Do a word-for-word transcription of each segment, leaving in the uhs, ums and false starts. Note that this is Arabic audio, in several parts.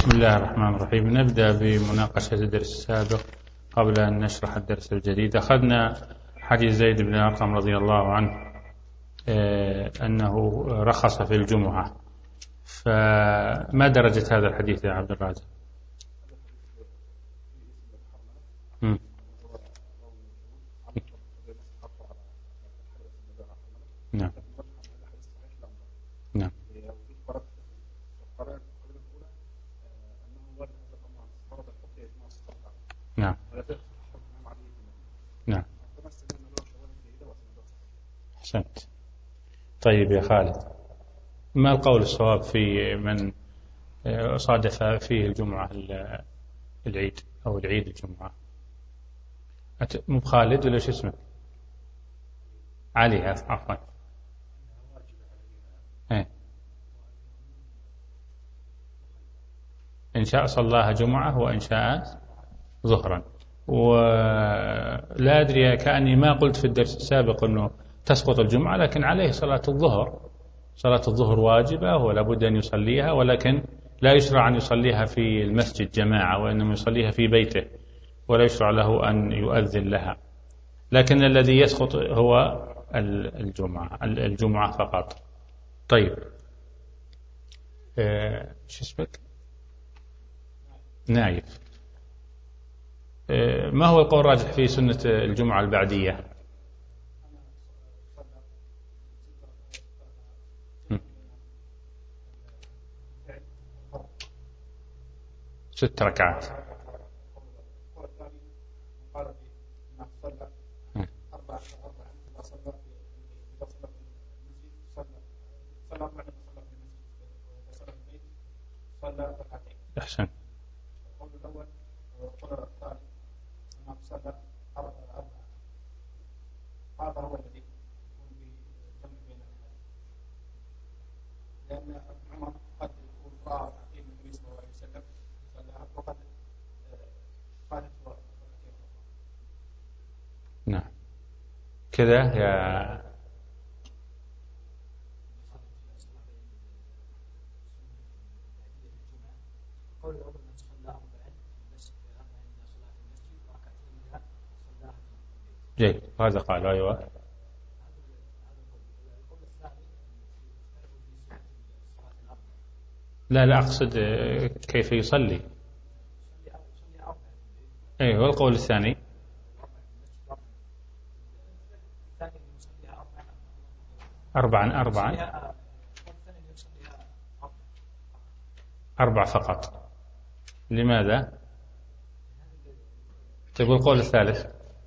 بسم الله الرحمن الرحيم. نبدأ بمناقشة الدرس السابق قبل أن نشرح الدرس الجديد. أخذنا حديث زيد بن أرقم رضي الله عنه أنه رخص في الجمعة، فما درجة هذا الحديث يا عبد الرازق؟ م. نعم نعم نعم نعم. أحسنت. طيب يا خالد، ما القول الصواب في من صادف فيه الجمعة العيد أو العيد الجمعة؟ مو بخالد ولا شو اسمه؟ علي، عفوا. ايه. إن شاء صلاها جمعة وإن شاء ظهرا. ولا أدري، كأني ما قلت في الدرس السابق أنه تسقط الجمعة، لكن عليه صلاة الظهر. صلاة الظهر واجبة ولا بد أن يصليها، ولكن لا يشرع أن يصليها في المسجد جماعة، وإنما يصليها في بيته، ولا يشرع له أن يؤذن لها. لكن الذي يسقط هو الجمعة الجمعة فقط. طيب، أه شو اسمك؟ نايف. أه ما هو القول الراجح في سنة الجمعة البعدية؟ ست ركعات. أحسن. هذا هو الذي يكون بجمع بين الحديث، لأن ابن عمر قد يكون رأى تقييم النبي صلى الله عليه وسلم وقد فاتته. نعم كذا يا جيد. هذا قال أيوة. لا لا أقصد كيف يصلي. أي هو القول الثاني. أربعا أربعا أربع فقط. لماذا؟ تقول القول الثالث.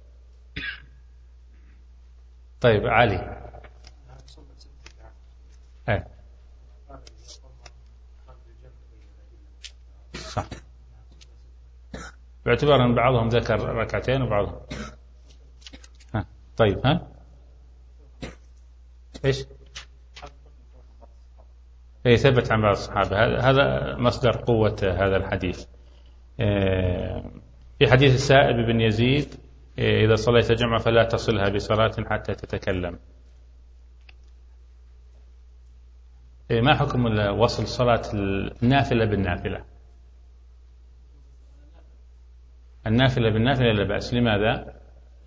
طيب علي. أي. صح، باعتبار أن بعضهم ذكر ركعتين وبعضهم ها. طيب ها إيش؟ إيه، ثبت عن بعض الصحابة. هذا مصدر قوة هذا الحديث. في حديث السائب بن يزيد: إذا صليت جمعة فلا تصلها بصلاة حتى تتكلم. ما حكم وصل صلاة النافلة بالنافلة؟ النافلة بالنافلة لا بأس. لماذا؟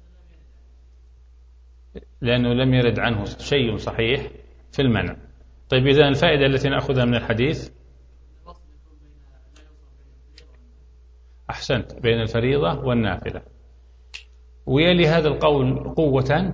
لأنه لم يرد عنه شيء صحيح في المنع. طيب، إذا الفائدة التي نأخذها من الحديث، أحسنت، بين الفريضة والنافلة. ويلي هذا القول قوة.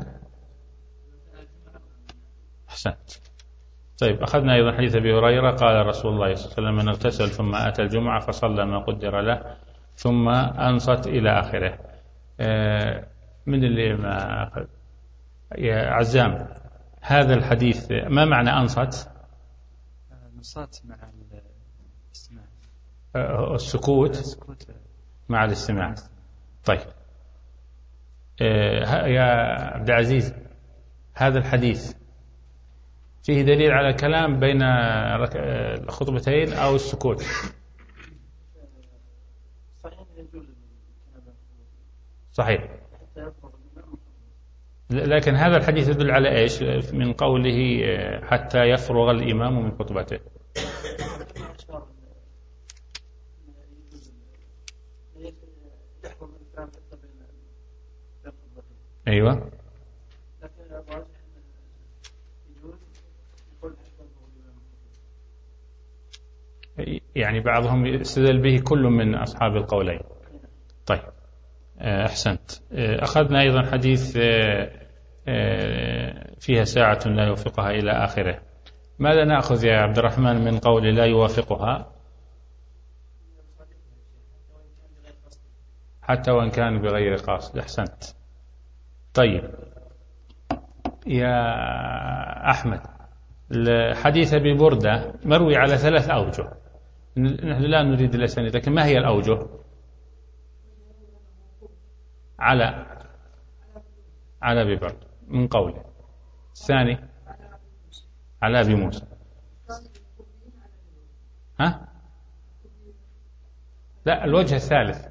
أحسنت. طيب، أخذنا أيضا حديث أبي هريرة: قال رسول الله صلى الله عليه وسلم: من اغتسل ثم أتى الجمعة فصلى ما قدر له ثم أنصت إلى آخره. من اللي ما أخذ يا عزام هذا الحديث؟ ما معنى أنصت؟ نصات مع الاستماع. السكوت مع الاستماع. طيب يا عبد العزيز، هذا الحديث فيه دليل على كلام بين الخطبتين أو السكوت؟ صحيح. لكن هذا الحديث يدل على إيش من قوله حتى يفرغ الإمام من خطبته؟ أيوة. يعني بعضهم يستدل به كل من أصحاب القولين. طيب أحسنت. أخذنا أيضا حديث فيها ساعة لا يوافقها إلى آخره. ماذا نأخذ يا عبد الرحمن من قول لا يوافقها؟ حتى وإن كان بغير قاصد. أحسنت. طيب يا أحمد، الحديث أبي بردة مروي على ثلاث أوجه، نحن لا نريد الأسانيد، لكن ما هي الأوجه؟ على على أبي بردة من قوله. الثاني على أبي موسى. ها؟ لا، الوجه الثالث.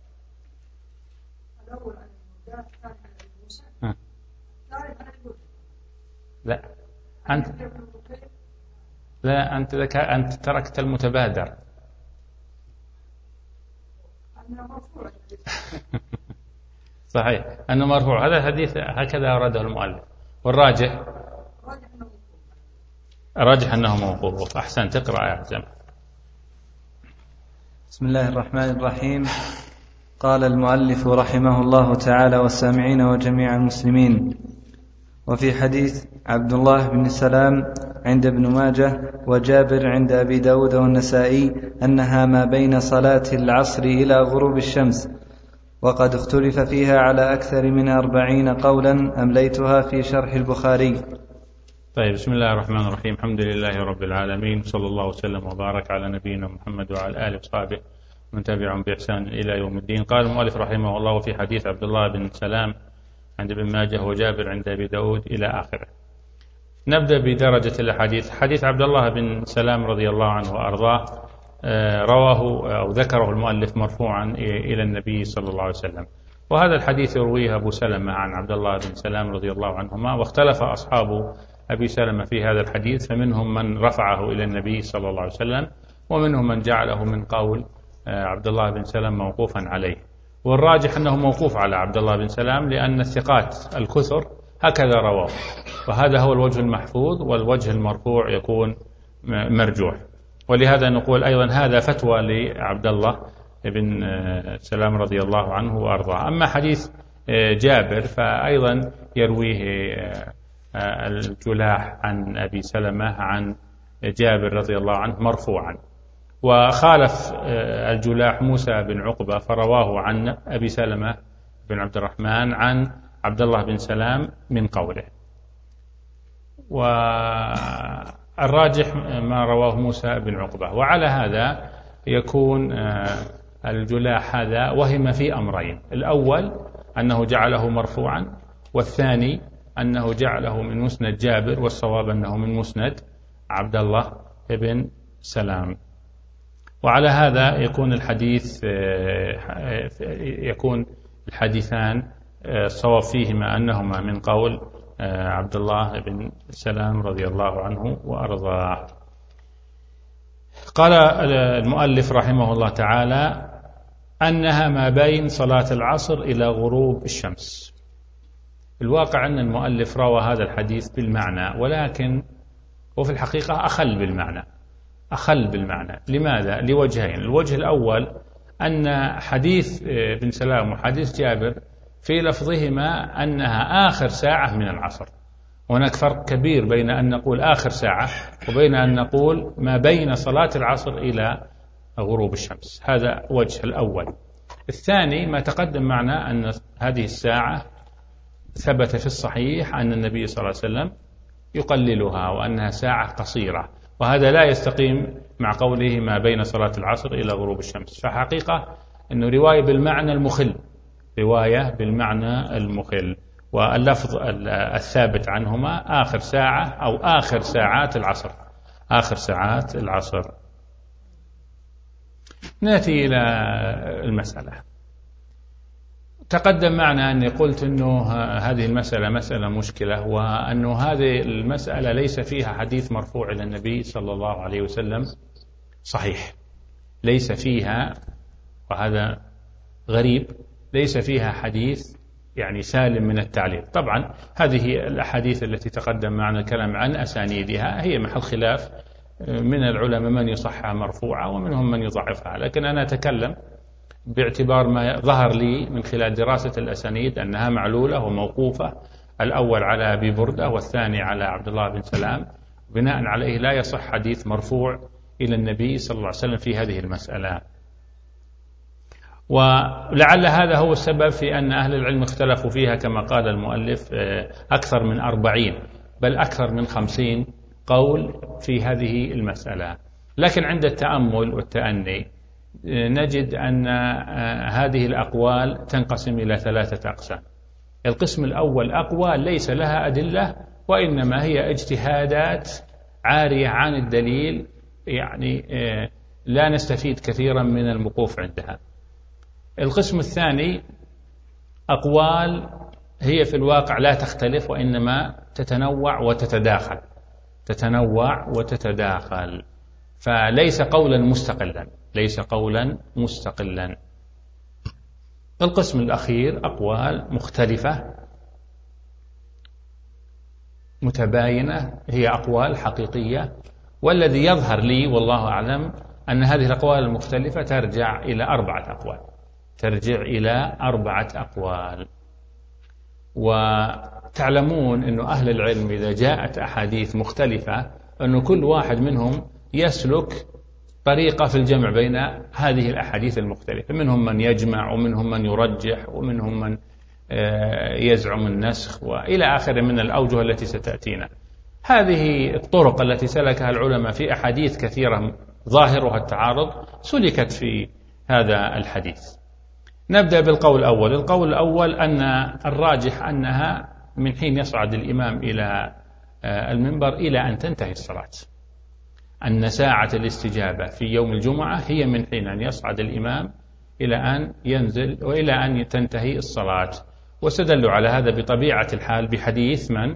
ها؟ لا أنت لا أنت ذك... أنت تركت المتبادر. صحيح أنه مرفوع، هذا الحديث هكذا أراده المؤلف، والراجح راجح أنه موقوف. أحسن. تقرأ يا عزم. بسم الله الرحمن الرحيم. قال المؤلف رحمه الله تعالى والسامعين وجميع المسلمين: وفي حديث عبد الله بن سلام عند ابن ماجه وجابر عند أبي داود والنسائي أنها ما بين صلاة العصر إلى غروب الشمس، وقد اختلف فيها على أكثر من أربعين قولا أمليتها في شرح البخاري. طيب بسم الله الرحمن الرحيم. الحمد لله رب العالمين، صلى الله وسلم وبارك على نبينا محمد وعلى آله وصحبه من تبعهم بإحسان إلى يوم الدين. قال المؤلف رحمه الله: وفي حديث عبد الله بن سلام عند ابن ماجه وجابر عند أبي داود إلى آخره. نبدأ بدرجة الحديث. حديث عبد الله بن سلام رضي الله عنه وأرضاه رواه أو ذكره المؤلف مرفوعا إلى النبي صلى الله عليه وسلم، وهذا الحديث يرويه أبو سلمة عن عبد الله بن سلام رضي الله عنهما، واختلف أصحاب أبي سلمة في هذا الحديث، فمنهم من رفعه إلى النبي صلى الله عليه وسلم، ومنهم من جعله من قول عبد الله بن سلام موقوفا عليه، والراجح أنه موقوف على عبد الله بن سلام، لأن الثقات الكثر هكذا رواه، وهذا هو الوجه المحفوظ، والوجه المرفوع يكون مرجوح. ولهذا نقول أيضا هذا فتوى لعبد الله بن سلام رضي الله عنه وأرضاه. أما حديث جابر فأيضا يرويه الجلاح عن أبي سلمة عن جابر رضي الله عنه مرفوعا، وخالف الجلاح موسى بن عقبة فرواه عن أبي سلمة بن عبد الرحمن عن عبد الله بن سلام من قوله، والراجح ما رواه موسى بن عقبة. وعلى هذا يكون الجلاح هذا وهم في أمرين: الأول أنه جعله مرفوعا، والثاني أنه جعله من مسند جابر، والصواب أنه من مسند عبد الله بن سلام. وعلى هذا يكون الحديث يكون الحديثان الصواب فيهما أنهما من قول عبد الله بن سلام رضي الله عنه وأرضاه. قال المؤلف رحمه الله تعالى: أنها ما بين صلاة العصر إلى غروب الشمس. الواقع أن المؤلف روى هذا الحديث بالمعنى، ولكن وفي الحقيقة أخل بالمعنى أخل بالمعنى لماذا؟ لوجهين. الوجه الأول أن حديث بن سلام وحديث جابر في لفظهما أنها آخر ساعة من العصر. هناك فرق كبير بين أن نقول آخر ساعة وبين أن نقول ما بين صلاة العصر إلى غروب الشمس. هذا وجه الأول. الثاني ما تقدم معنا أن هذه الساعة ثبت في الصحيح أن النبي صلى الله عليه وسلم يقللها، وأنها ساعة قصيرة، وهذا لا يستقيم مع قوله ما بين صلاة العصر إلى غروب الشمس. فحقيقة أنه رواية بالمعنى المخل رواية بالمعنى المخل واللفظ الثابت عنهما آخر ساعة أو آخر ساعات العصر آخر ساعات العصر. نأتي إلى المسألة. تقدم معنا أني قلت أنه هذه المسألة مسألة مشكلة، وأنه هذه المسألة ليس فيها حديث مرفوع إلى النبي صلى الله عليه وسلم صحيح، ليس فيها، وهذا غريب، ليس فيها حديث يعني سالم من التعليل. طبعا هذه الأحاديث التي تقدم معنا الكلام عن أسانيدها هي محل خلاف من العلماء، من يصحها مرفوعة ومنهم من يضعفها، لكن أنا أتكلم باعتبار ما ظهر لي من خلال دراسة الأسانيد أنها معلولة وموقوفة، الأول على أبي بردة والثاني على عبد الله بن سلام، بناء عليه لا يصح حديث مرفوع إلى النبي صلى الله عليه وسلم في هذه المسألة. ولعل هذا هو السبب في أن أهل العلم اختلفوا فيها كما قال المؤلف أكثر من أربعين بل أكثر من خمسين قول في هذه المسألة. لكن عند التأمل والتأني نجد أن هذه الأقوال تنقسم إلى ثلاثة أقسام. القسم الأول أقوال ليس لها أدلة وإنما هي اجتهادات عارية عن الدليل، يعني لا نستفيد كثيرا من الوقوف عندها. القسم الثاني أقوال هي في الواقع لا تختلف وإنما تتنوع وتتداخل تتنوع وتتداخل فليس قولا مستقلا ليس قولا مستقلا. القسم الأخير أقوال مختلفة متباينة، هي أقوال حقيقية، والذي يظهر لي والله أعلم أن هذه الأقوال المختلفة ترجع إلى أربعة أقوال ترجع إلى أربعة أقوال. وتعلمون أن أهل العلم إذا جاءت أحاديث مختلفة أن كل واحد منهم يسلك طريقة في الجمع بين هذه الأحاديث المختلفة، منهم من يجمع ومنهم من يرجح ومنهم من يزعم النسخ وإلى آخر من الأوجه التي ستأتينا. هذه الطرق التي سلكها العلماء في أحاديث كثيرة ظاهرها التعارض سلكت في هذا الحديث. نبدأ بالقول الأول. القول الأول أن الراجح أنها من حين يصعد الإمام إلى المنبر إلى أن تنتهي الصلاة، أن ساعة الاستجابة في يوم الجمعة هي من حين أن يصعد الإمام إلى أن ينزل وإلى أن تنتهي الصلاة. واستدلوا على هذا بطبيعة الحال بحديث من؟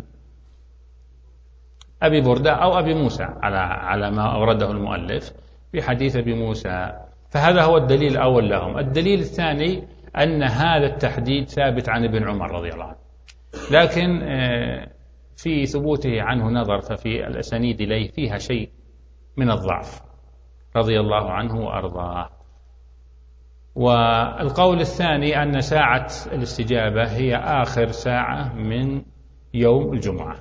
أبي بردة أو أبي موسى على على ما أورده المؤلف بحديث أبي موسى، فهذا هو الدليل الأول لهم. الدليل الثاني أن هذا التحديد ثابت عن ابن عمر رضي الله عنه، لكن في ثبوته عنه نظر، ففي الأسانيد إليه فيها شيء من الضعف رضي الله عنه وأرضاه. والقول الثاني أن ساعة الاستجابة هي آخر ساعة من يوم الجمعة،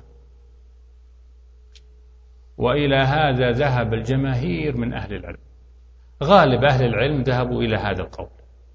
وإلى هذا ذهب الجماهير من أهل العلم، غالب أهل العلم ذهبوا إلى هذا القول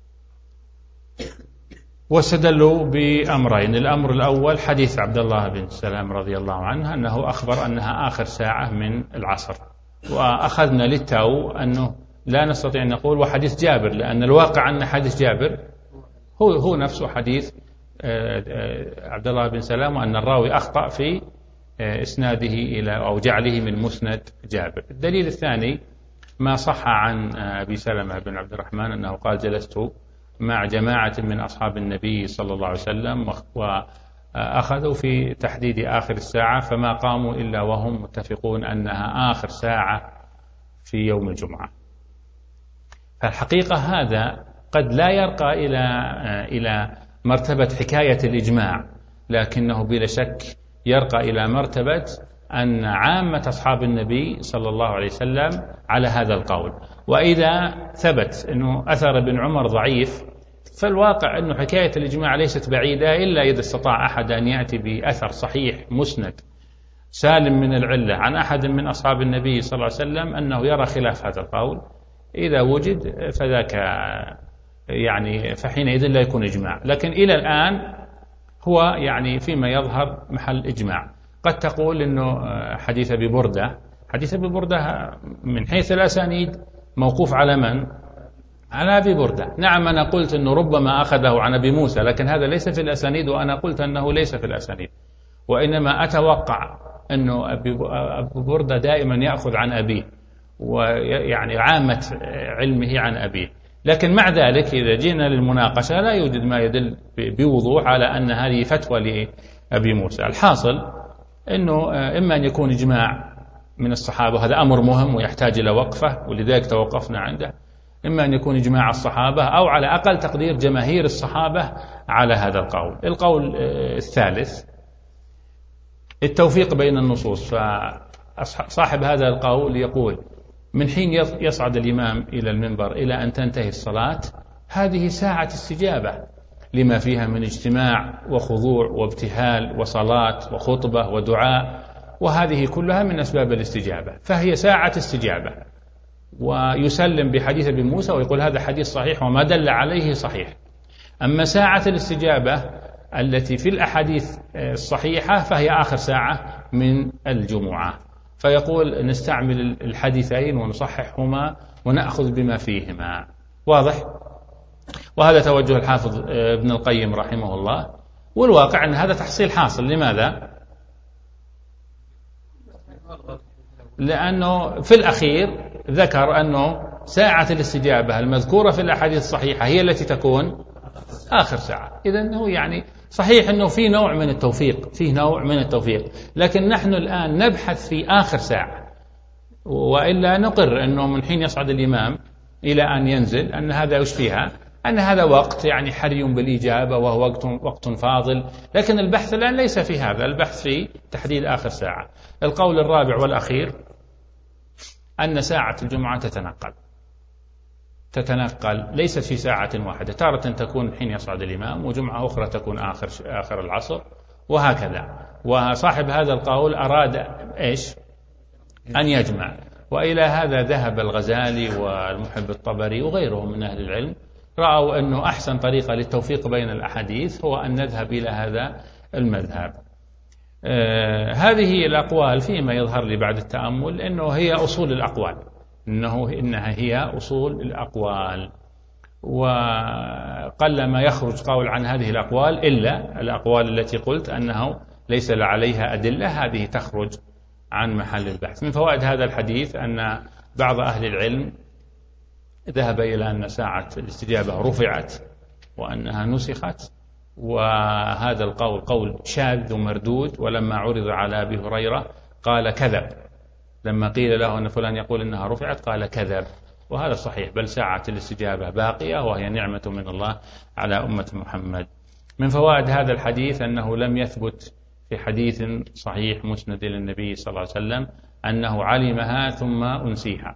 واستدلوا بأمرين. الأمر الأول حديث عبد الله بن سلام رضي الله عنه أنه أخبر أنها آخر ساعة من العصر، وأخذنا للتو أنه لا نستطيع أن نقول وحديث جابر، لأن الواقع أن حديث جابر هو هو نفسه حديث عبد الله بن سلام، وأن الراوي أخطأ في إسناده إلى أو جعله من مسند جابر. الدليل الثاني ما صح عن أبي سلمة بن عبد الرحمن أنه قال جلست مع جماعة من أصحاب النبي صلى الله عليه وسلم وأخذوا في تحديد آخر الساعة فما قاموا إلا وهم متفقون أنها آخر ساعة في يوم الجمعة. فالحقيقة هذا قد لا يرقى إلى إلى مرتبة حكاية الإجماع، لكنه بلا شك يرقى إلى مرتبة أن عامة أصحاب النبي صلى الله عليه وسلم على هذا القول. وإذا ثبت أنه أثر ابن عمر ضعيف فالواقع أنه حكاية الإجماع ليست بعيدة، إلا إذا استطاع أحد أن يأتي بأثر صحيح مسند سالم من العلة عن أحد من أصحاب النبي صلى الله عليه وسلم أنه يرى خلاف هذا القول. إذا وجد فذاك يعني فحينئذ لا يكون إجماع، لكن إلى الآن هو يعني فيما يظهر محل إجماع. قد تقول إنه حديث أبي بردة حديث أبي بردة من حيث الأسانيد موقوف على من؟ على أبي بردة. نعم أنا قلت أنه ربما أخذه عن أبي موسى، لكن هذا ليس في الأسانيد، وأنا قلت أنه ليس في الأسانيد، وإنما أتوقع أنه أبي بردة دائما يأخذ عن أبيه، ويعني عامة علمه عن أبيه. لكن مع ذلك إذا جينا للمناقشة لا يوجد ما يدل بوضوح على أن هذه فتوى لأبي موسى. الحاصل أنه إما أن يكون إجماع من الصحابة، هذا أمر مهم ويحتاج إلى وقفة ولذلك توقفنا عنده، إما أن يكون إجماع الصحابة أو على أقل تقدير جماهير الصحابة على هذا القول. القول الثالث التوفيق بين النصوص، فصاحب هذا القول يقول من حين يصعد الإمام إلى المنبر إلى أن تنتهي الصلاة هذه ساعة استجابة لما فيها من اجتماع وخضوع وابتهال وصلاة وخطبة ودعاء، وهذه كلها من أسباب الاستجابة، فهي ساعة استجابة. ويسلم بحديث ابن موسى ويقول هذا حديث صحيح وما دل عليه صحيح. أما ساعة الاستجابة التي في الأحاديث الصحيحة فهي آخر ساعة من الجمعة، فيقول نستعمل الحديثين ونصححهما ونأخذ بما فيهما. واضح؟ وهذا توجه الحافظ ابن القيم رحمه الله، والواقع أن هذا تحصيل حاصل. لماذا؟ لأنه في الأخير ذكر أنه ساعة الاستجابة المذكورة في الأحاديث الصحيحة هي التي تكون آخر ساعة. إذن هو يعني صحيح أنه في نوع من التوفيق، فيه نوع من التوفيق، لكن نحن الآن نبحث في آخر ساعة، وإلا نقر أنه من حين يصعد الإمام إلى أن ينزل أن هذا يشفيها، أن هذا وقت يعني حري بالإجابة وهو وقت, وقت فاضل، لكن البحث الآن ليس في هذا، البحث في تحديد آخر ساعة. القول الرابع والأخير أن ساعة الجمعة تتنقل تتنقل ليست في ساعة واحدة، تارة تكون حين يصعد الإمام، وجمعة أخرى تكون آخر آخر العصر، وهكذا. وصاحب هذا القول أراد إيش؟ أن يجمع، وإلى هذا ذهب الغزالي والمحب الطبري وغيرهم من أهل العلم، رأوا أنه أحسن طريقة للتوفيق بين الأحاديث هو أن نذهب إلى هذا المذهب. آه هذه الأقوال فيما يظهر لي بعد التأمل أنه هي أصول الأقوال، إنه إنها هي أصول الأقوال، وقل ما يخرج قول عن هذه الأقوال إلا الأقوال التي قلت أنه ليس عليها أدلة، هذه تخرج عن محل البحث. من فوائد هذا الحديث أن بعض أهل العلم ذهب إلى أن ساعة الاستجابة رفعت وأنها نسخت، وهذا القول قول شاذ ومردود. ولما عرض على أبي هريرة قال كذب، لما قيل له أن فلان يقول إنها رفعت قال كذب، وهذا صحيح، بل ساعة الاستجابة باقية وهي نعمة من الله على أمة محمد. من فوائد هذا الحديث أنه لم يثبت في حديث صحيح مسند إلى النبي صلى الله عليه وسلم أنه علمها ثم أنسيها،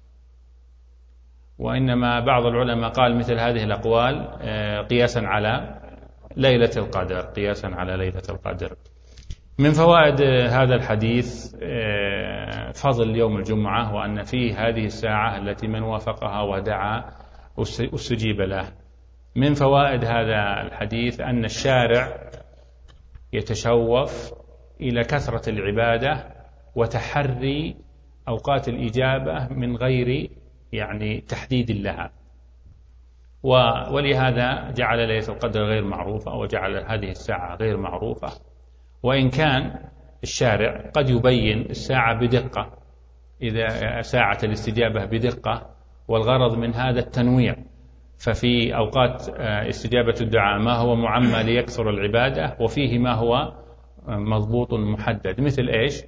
وإنما بعض العلماء قال مثل هذه الأقوال قياسا على ليلة القدر قياسا على ليلة القدر. من فوائد هذا الحديث فضل يوم الجمعة، وأن فيه هذه الساعة التي من وافقها ودعا استجيب له. من فوائد هذا الحديث أن الشارع يتشوف إلى كثرة العبادة وتحري أوقات الإجابة من غير يعني تحديد لها، ولهذا جعل ليلة القدر غير معروفة وجعل هذه الساعة غير معروفة، وإن كان الشارع قد يبين الساعة بدقة، إذا ساعة الاستجابة بدقة، والغرض من هذا التنويع، ففي أوقات استجابة الدعاء ما هو معمى ليكثر العبادة، وفيه ما هو مضبوط محدد. مثل إيش؟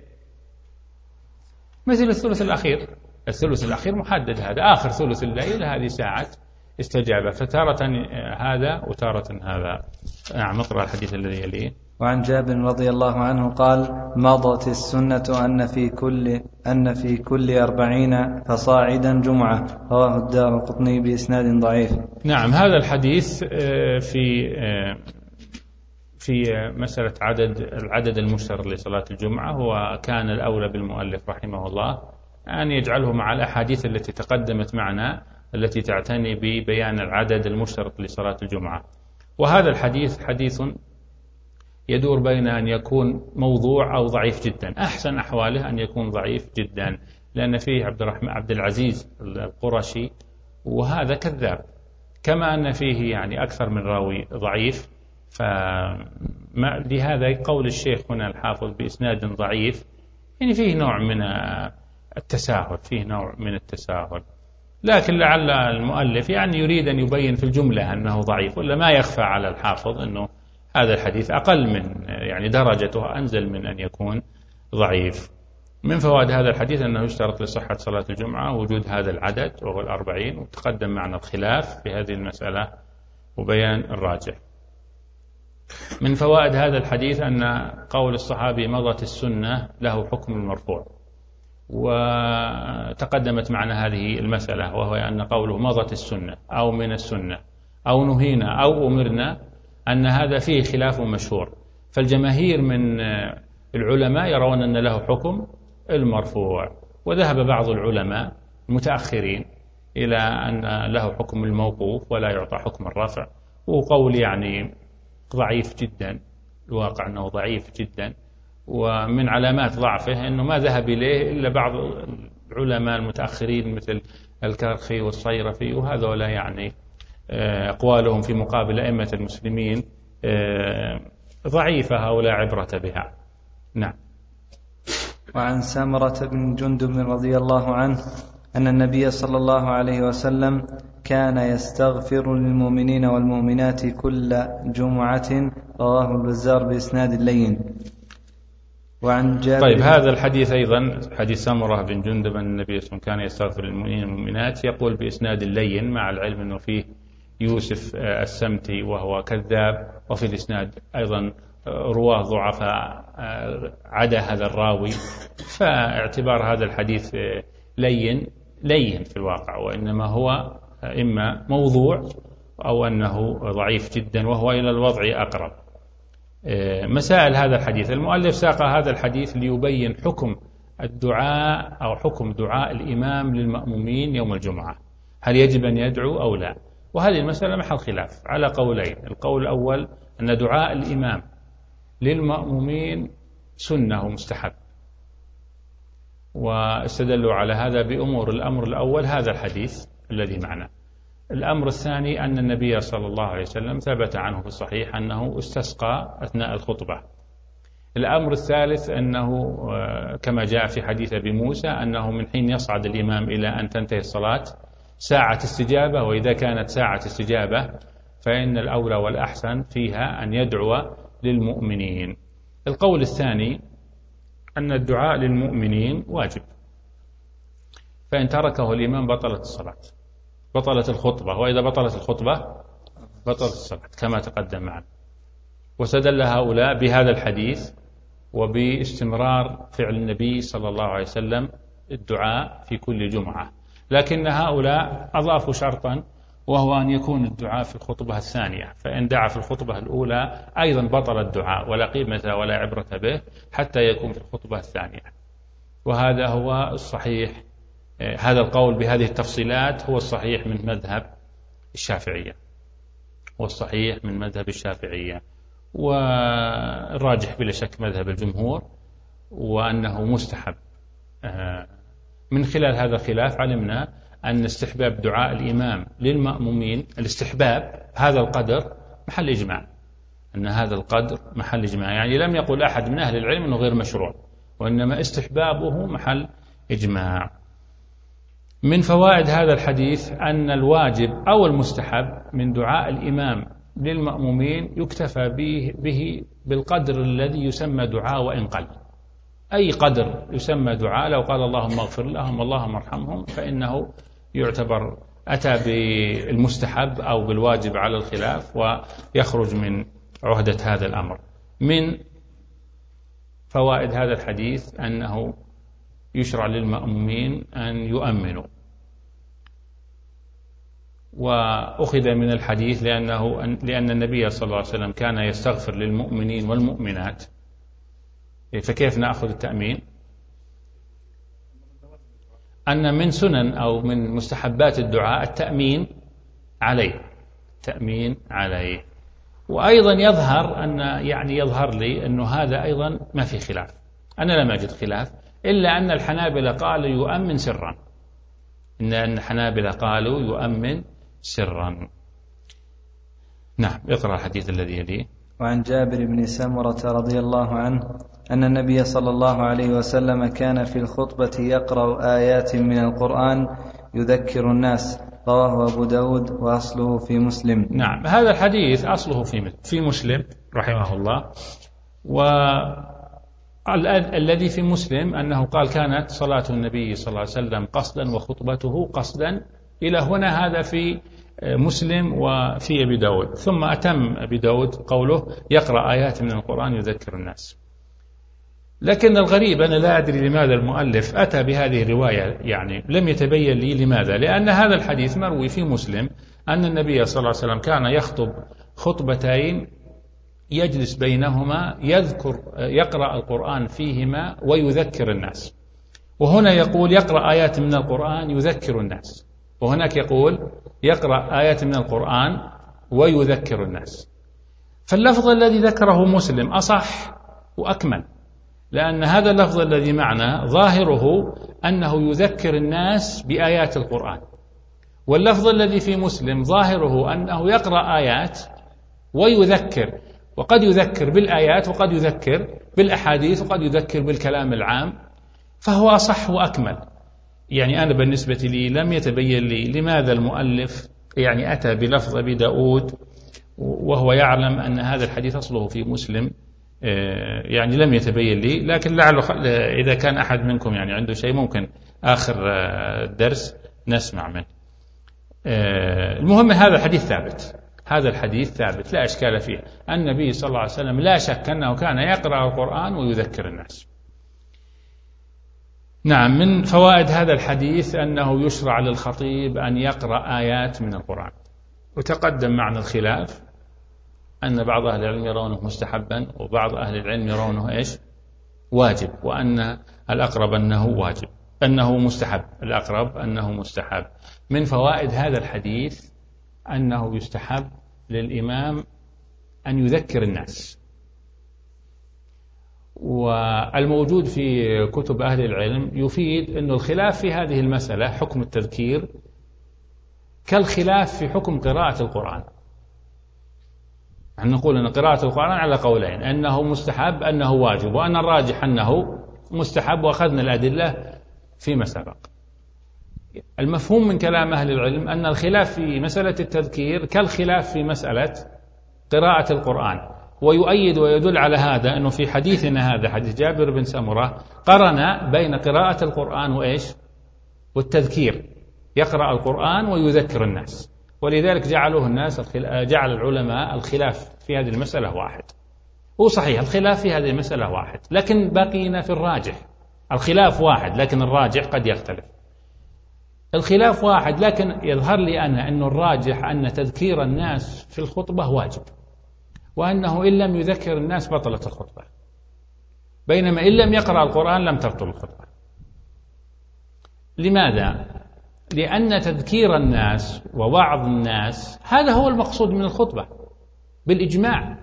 مثل الثلث الأخير، الثلث الأخير محدد، هذا آخر ثلث الليل هذه ساعة استجابة، فتارة هذا وتارة هذا. نعم، اقرأ الحديث الذي يليه. وعن جابر رضي الله عنه قال: مضت السنة أن في كل أن في كل أربعين فصاعدا جمعة، رواه الدارقطني بإسناد ضعيف. نعم، هذا الحديث في في مسألة عدد العدد المشترك لصلاة الجمعة، هو كان الأولى بالمؤلف رحمه الله أن يجعله مع الأحاديث التي تقدمت معنا التي تعتني ببيان العدد المشترك لصلاة الجمعة. وهذا الحديث حديث يدور بين أن يكون موضوع أو ضعيف جدا، أحسن أحواله أن يكون ضعيف جدا، لأن فيه عبد الرحمن عبد العزيز القرشي وهذا كذاب، كما أن فيه يعني أكثر من راوي ضعيف، فلهذا قول الشيخ هنا الحافظ بإسناد ضعيف يعني فيه نوع من التساهل، فيه نوع من التساهل، لكن لعل المؤلف يعني يريد أن يبين في الجملة أنه ضعيف، ولا ما يخفى على الحافظ أنه هذا الحديث أقل من يعني درجته أنزل من أن يكون ضعيف. من فوائد هذا الحديث أنه يشترط لصحة صلاة الجمعة وجود هذا العدد وهو الأربعين، وتقدم معنا الخلاف في هذه المسألة وبيان الراجح. من فوائد هذا الحديث أن قول الصحابي مضت السنة له حكم المرفوع، وتقدمت معنا هذه المسألة، وهو أن قوله مضت السنة أو من السنة أو نهينا أو أمرنا أن هذا فيه خلاف مشهور، فالجماهير من العلماء يرون أن له حكم المرفوع، وذهب بعض العلماء المتأخرين إلى أن له حكم الموقوف ولا يعطى حكم الرفع، وقول يعني ضعيف جدا، الواقع أنه ضعيف جدا، ومن علامات ضعفه أنه ما ذهب إليه إلا بعض العلماء المتأخرين مثل الكرخي والصيرفي، وهذولا يعني أقوالهم في مقابل أئمة المسلمين ضعيفة ولا عبرة بها. نعم. وعن سمرة بن جندب رضي الله عنه أن النبي صلى الله عليه وسلم كان يستغفر للمؤمنين والمؤمنات كل جمعة، رواه البزار بإسناد لين. وعن جابر. طيب، هذا الحديث أيضا حديث سمرة بن جندب أن النبي صلى الله عليه وسلم كان يستغفر للمؤمنين والمؤمنات، يقول بإسناد لين، مع العلم أنه فيه يوسف السمتي وهو كذاب، وفي الإسناد أيضا رواه ضعفاء عدا هذا الراوي، فاعتبار هذا الحديث لين لين في الواقع، وإنما هو إما موضوع أو أنه ضعيف جدا، وهو إلى الوضع أقرب. مسائل هذا الحديث، المؤلف ساق هذا الحديث ليبين حكم الدعاء أو حكم دعاء الإمام للمأمومين يوم الجمعة، هل يجب أن يدعو أو لا؟ وهذه المسألة محل خلاف على قولين. القول الأول أن دعاء الإمام للمأمومين سنة ومستحب، واستدلوا على هذا بأمور. الأمر الأول هذا الحديث الذي معنا. الأمر الثاني أن النبي صلى الله عليه وسلم ثبت عنه في الصحيح أنه استسقى أثناء الخطبة. الأمر الثالث أنه كما جاء في حديث أبي موسى أنه من حين يصعد الإمام إلى أن تنتهي الصلاة ساعة استجابة، وإذا كانت ساعة استجابة فإن الأولى والأحسن فيها أن يدعو للمؤمنين. القول الثاني أن الدعاء للمؤمنين واجب، فإن تركه الإمام بطلت الصلاة، بطلت الخطبة، وإذا بطلت الخطبة بطلت الصلاة كما تقدم معنا. واستدل هؤلاء بهذا الحديث وباستمرار فعل النبي صلى الله عليه وسلم الدعاء في كل جمعة، لكن هؤلاء أضافوا شرطا، وهو أن يكون الدعاء في الخطبة الثانية، فإن دعا في الخطبة الأولى أيضا بطل الدعاء ولا قيمة ولا عبرة به حتى يكون في الخطبة الثانية. وهذا هو الصحيح، هذا القول بهذه التفصيلات هو الصحيح من مذهب الشافعية، والصحيح من مذهب الشافعية، والراجح بلا شك مذهب الجمهور، وأنه مستحب. من خلال هذا الخلاف علمنا أن استحباب دعاء الإمام للمأمومين، الاستحباب هذا القدر محل إجماع، أن هذا القدر محل إجماع، يعني لم يقل أحد من أهل العلم أنه غير مشروع، وإنما استحبابه محل إجماع. من فوائد هذا الحديث أن الواجب أو المستحب من دعاء الإمام للمأمومين يكتفى به, به بالقدر الذي يسمى دعاء وإن قل، أي قدر يسمى دعاء، لو قال اللهم اغفر لهم اللهم ارحمهم فإنه يعتبر أتى بالمستحب أو بالواجب على الخلاف، ويخرج من عهدة هذا الأمر. من فوائد هذا الحديث أنه يشرع للمأمومين أن يؤمنوا، وأخذ من الحديث لأنه لأن النبي صلى الله عليه وسلم كان يستغفر للمؤمنين والمؤمنات، فكيف نأخذ التأمين؟ أن من سنن أو من مستحبات الدعاء التأمين عليه، التأمين عليه. وأيضا يظهر أن يعني يظهر لي أنه هذا أيضا ما في خلاف، أنا لم أجد خلاف، إلا أن الحنابلة قالوا يؤمن سرا، إن الحنابلة قالوا يؤمن سرا. نعم، اقرأ الحديث الذي يليه. وعن جابر بن سمرة رضي الله عنه أن النبي صلى الله عليه وسلم كان في الخطبة يقرأ آيات من القرآن يذكر الناس، رواه أبو داود وأصله في مسلم. نعم، هذا الحديث أصله في في مسلم رحمه الله، الذي في مسلم أنه قال كانت صلاة النبي صلى الله عليه وسلم قصدا وخطبته قصدا إلى هنا، هذا في مسلم وفي أبي داود. ثم أتم أبي داود قوله يقرأ آيات من القرآن يذكر الناس. لكن الغريب أنا لا أدري لماذا المؤلف أتى بهذه الرواية، يعني لم يتبين لي لماذا، لأن هذا الحديث مروي في مسلم أن النبي صلى الله عليه وسلم كان يخطب خطبتين يجلس بينهما يذكر يقرأ القرآن فيهما ويذكر الناس، وهنا يقول يقرأ آيات من القرآن يذكر الناس، وهناك يقول يقرأ آيات من القرآن ويذكر الناس. فاللفظ الذي ذكره مسلم أصح وأكمل، لأن هذا اللفظ الذي معنا ظاهره أنه يذكر الناس بآيات القرآن، واللفظ الذي في مسلم ظاهره أنه يقرأ آيات ويذكر، وقد يذكر بالآيات وقد يذكر بالأحاديث وقد يذكر بالكلام العام، فهو أصح وأكمل. يعني أنا بالنسبة لي لم يتبين لي لماذا المؤلف يعني أتى بلفظ أبي داود وهو يعلم أن هذا الحديث أصله في مسلم، يعني لم يتبين لي. لكن لعله إذا كان أحد منكم يعني عنده شيء ممكن آخر الدرس نسمع منه. المهم هذا الحديث ثابت، هذا الحديث ثابت لا إشكال فيه. النبي صلى الله عليه وسلم لا شك أنه كان يقرأ القرآن ويذكر الناس. نعم، من فوائد هذا الحديث أنه يشرع للخطيب أن يقرأ آيات من القرآن. وتقدم معنا الخلاف أن بعض أهل العلم يرونه مستحبا وبعض أهل العلم يرونه إيش؟ واجب، وأن الأقرب أنه واجب أنه مستحب، الأقرب أنه مستحب. من فوائد هذا الحديث أنه يستحب للإمام أن يذكر الناس، والموجود في كتب أهل العلم يفيد أن الخلاف في هذه المسألة حكم التذكير كالخلاف في حكم قراءة القرآن. نحن نقول أن قراءة القرآن على قولين، أنه مستحب أنه واجب، وأن الراجح أنه مستحب، وأخذنا الأدلة فيما سبق. المفهوم من كلام أهل العلم أن الخلاف في مسألة التذكير كالخلاف في مسألة قراءة القرآن، ويؤيد ويدل على هذا أنه في حديثنا هذا حديث جابر بن سمرة قرن بين قراءة القرآن وإيش؟ والتذكير، يقرأ القرآن ويذكر الناس، ولذلك جعلوه الناس جعل العلماء الخلاف في هذه المسألة واحد. هو صحيح الخلاف في هذه المسألة واحد، لكن بقينا في الراجح. الخلاف واحد لكن الراجح قد يختلف. الخلاف واحد لكن يظهر لي أنا أن الراجح أن تذكير الناس في الخطبة واجب، وأنه إن لم يذكر الناس بطلت الخطبة، بينما إن لم يقرأ القرآن لم تبطل الخطبة. لماذا؟ لأن تذكير الناس ووعظ الناس هذا هو المقصود من الخطبة بالإجماع،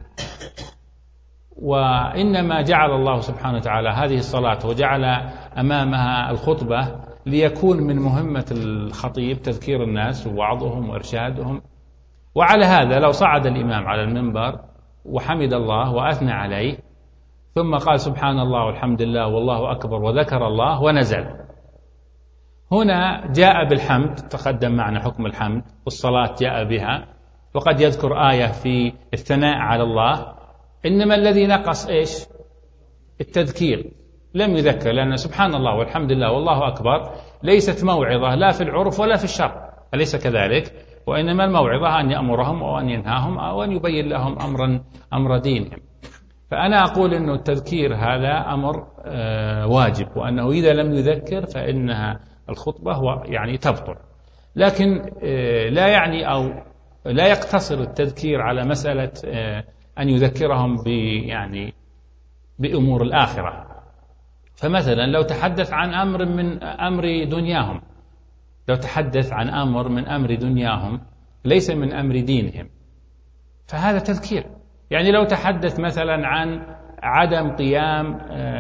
وإنما جعل الله سبحانه وتعالى هذه الصلاة وجعل أمامها الخطبة ليكون من مهمة الخطيب تذكير الناس ووعظهم وإرشادهم. وعلى هذا لو صعد الإمام على المنبر وحمد الله وأثنى عليه ثم قال سبحان الله والحمد لله والله أكبر وذكر الله ونزل، هنا جاء بالحمد، تقدم معنا حكم الحمد والصلاة جاء بها، وقد يذكر آية في الثناء على الله، إنما الذي نقص إيش؟ التذكير، لم يذكر، لأن سبحان الله والحمد لله والله أكبر ليست موعظة لا في العرف ولا في الشرع، أليس كذلك؟ وإنما الموعظة أن يأمرهم أو أن ينهاهم أو أن يبين لهم أمرا أمر دينهم. فأنا أقول أن التذكير هذا أمر واجب، وأنه إذا لم يذكر فإنها الخطبة يعني تبطل. لكن لا يعني أو لا يقتصر التذكير على مسألة أن يذكرهم ب يعني بأمور الآخرة. فمثلا لو تحدث عن أمر من أمر دنياهم، لو تحدث عن أمر من أمر دنياهم ليس من أمر دينهم فهذا تذكير. يعني لو تحدث مثلا عن عدم قيام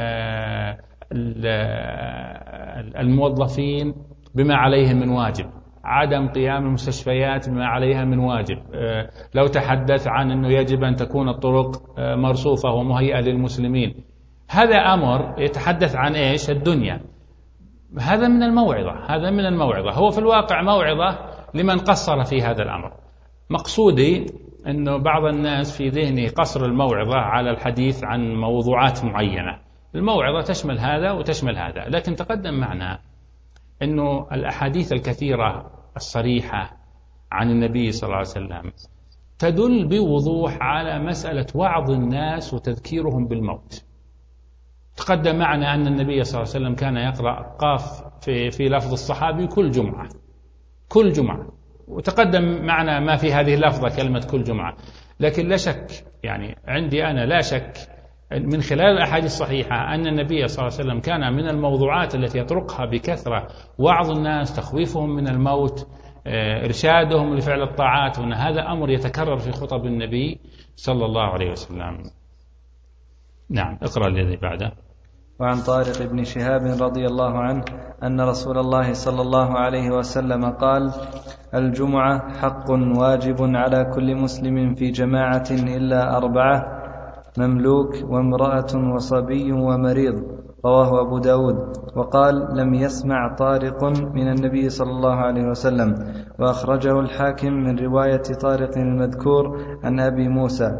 الموظفين بما عليهم من واجب، عدم قيام المستشفيات بما عليها من واجب، لو تحدث عن أنه يجب أن تكون الطرق مرصوفة ومهيئة للمسلمين، هذا أمر يتحدث عن إيش؟ الدنيا. هذا من الموعظة، هذا من الموعظة، هو في الواقع موعظة لمن قصر في هذا الأمر. مقصودي أنه بعض الناس في ذهنه قصر الموعظة على الحديث عن موضوعات معينة، الموعظة تشمل هذا وتشمل هذا. لكن تقدم معنا أنه الأحاديث الكثيرة الصريحة عن النبي صلى الله عليه وسلم تدل بوضوح على مسألة وعظ الناس وتذكيرهم بالموت. تقدم معنا أن النبي صلى الله عليه وسلم كان يقرأ قاف في, في لفظ الصحابي كل جمعة كل جمعة، وتقدم معنا ما في هذه اللفظة كلمة كل جمعة. لكن لا شك، يعني عندي أنا لا شك من خلال الأحاديث الصحيحة أن النبي صلى الله عليه وسلم كان من الموضوعات التي يطرقها بكثرة وعظ الناس، تخويفهم من الموت، إرشادهم لفعل الطاعات، وأن هذا أمر يتكرر في خطب النبي صلى الله عليه وسلم. نعم، اقرأ الذي بعده. وعن طارق بن شهاب رضي الله عنه أن رسول الله صلى الله عليه وسلم قال: الجمعة حق واجب على كل مسلم في جماعة إلا أربعة: مملوك وامرأة وصبي ومريض. رواه أبو داود. وقال: لم يسمع طارق من النبي صلى الله عليه وسلم. وأخرجه الحاكم من رواية طارق المذكور عن أبي موسى.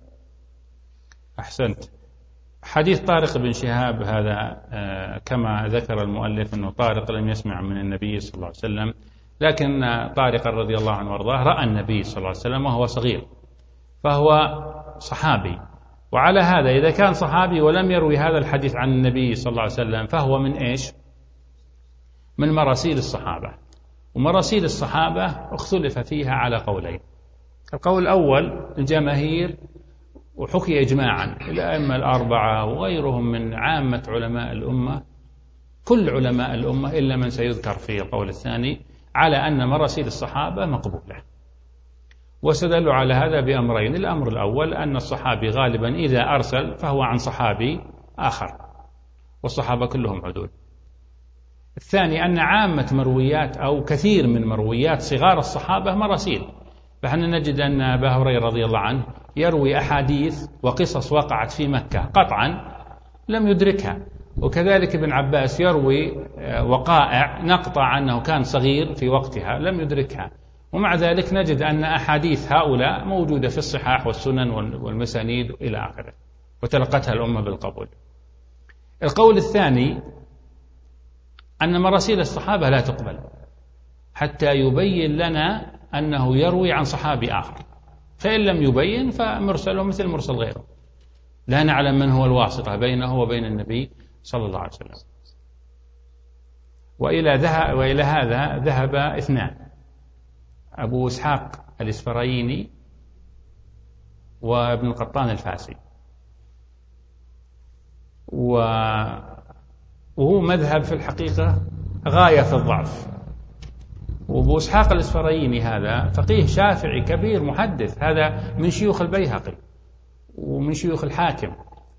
أحسنت. حديث طارق بن شهاب هذا كما ذكر المؤلف أنه طارق لم يسمع من النبي صلى الله عليه وسلم، لكن طارق رضي الله عنه وارضاه رأى النبي صلى الله عليه وسلم وهو صغير، فهو صحابي. وعلى هذا إذا كان صحابي ولم يروي هذا الحديث عن النبي صلى الله عليه وسلم فهو من إيش؟ من مراسيل الصحابة. ومراسيل الصحابة اختلف فيها على قولين. القول الأول الجماهير، وحكي إجماعا الأئمة الأربعة وغيرهم من عامة علماء الأمة، كل علماء الأمة إلا من سيذكر في القول الثاني، على أن مراسيل الصحابة مقبولة. واستدلوا على هذا بأمرين: الأمر الأول أن الصحابي غالبا إذا أرسل فهو عن صحابي آخر، والصحابة كلهم عدول. الثاني أن عامة مرويات أو كثير من مرويات صغار الصحابة مراسيل، فحنا نجد أن أبا هريرة رضي الله عنه يروي أحاديث وقصص وقعت في مكة قطعا لم يدركها، وكذلك ابن عباس يروي وقائع نقطع أنه كان صغير في وقتها لم يدركها، ومع ذلك نجد أن أحاديث هؤلاء موجودة في الصحاح والسنن والمسانيد إلى آخره، وتلقتها الأمة بالقبول. القول الثاني أن مراسيل الصحابة لا تقبل حتى يبين لنا أنه يروي عن صحابي آخر، فإن لم يبين فمرسله مثل مرسل غيره، لا نعلم من هو الواسطة بينه وبين النبي صلى الله عليه وسلم. وإلى, ذهب وإلى هذا ذهب اثنان: أبو إسحاق الإسفرايني وابن القطان الفاسي، وهو مذهب في الحقيقة غاية في الضعف. وأبو إسحاق الإسفرايني هذا فقيه شافعي كبير محدث، هذا من شيوخ البيهقي ومن شيوخ الحاكم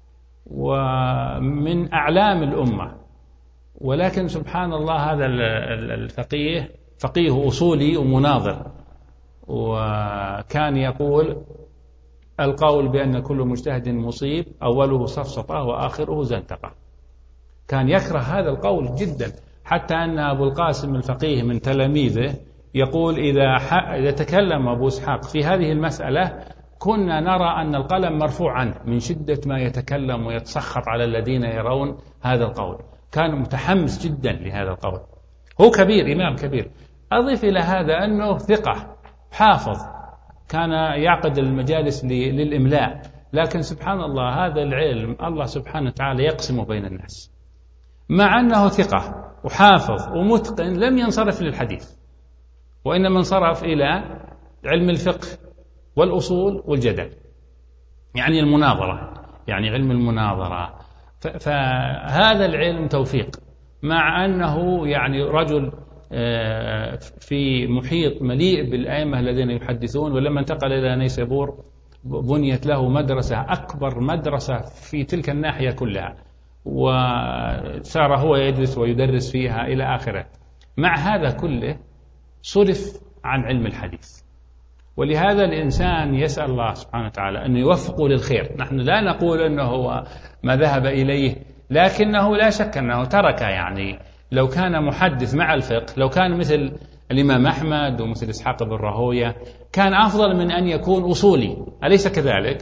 ومن أعلام الأمة، ولكن سبحان الله هذا الفقيه فقيه أصولي ومناظر، وكان يقول: القول بأن كل مجتهد مصيب أوله سفسطة وآخره زندقة. كان يكره هذا القول جدا، حتى أن أبو القاسم الفقيه من تلاميذه يقول: إذا, إذا تكلم أبو إسحاق في هذه المسألة كنا نرى أن القلم مرفوع عنه من شدة ما يتكلم ويتسخط على الذين يرون هذا القول. كان متحمس جدا لهذا القول، هو كبير، إمام كبير. أضيف إلى هذا أنه ثقة حافظ، كان يعقد المجالس للإملاء، لكن سبحان الله هذا العلم الله سبحانه وتعالى يقسم بين الناس. مع أنه ثقة وحافظ ومتقن لم ينصرف للحديث، وإنما انصرف إلى علم الفقه والأصول والجدل، يعني المناظرة، يعني علم المناظرة. فهذا العلم توفيق، مع أنه يعني رجل في محيط مليء بالأئمة الذين يحدثون. ولما انتقل إلى نيسابور بنيت له مدرسة، أكبر مدرسة في تلك الناحية كلها، وصار هو يجلس ويدرس فيها إلى آخره. مع هذا كله صرف عن علم الحديث. ولهذا الإنسان يسأل الله سبحانه وتعالى أن يوفقه للخير. نحن لا نقول أنه هو ما ذهب إليه، لكنه لا شك أنه ترك، يعني لو كان محدث مع الفقه، لو كان مثل الإمام أحمد ومثل إسحاق بن راهويه كان أفضل من أن يكون أصولي، أليس كذلك؟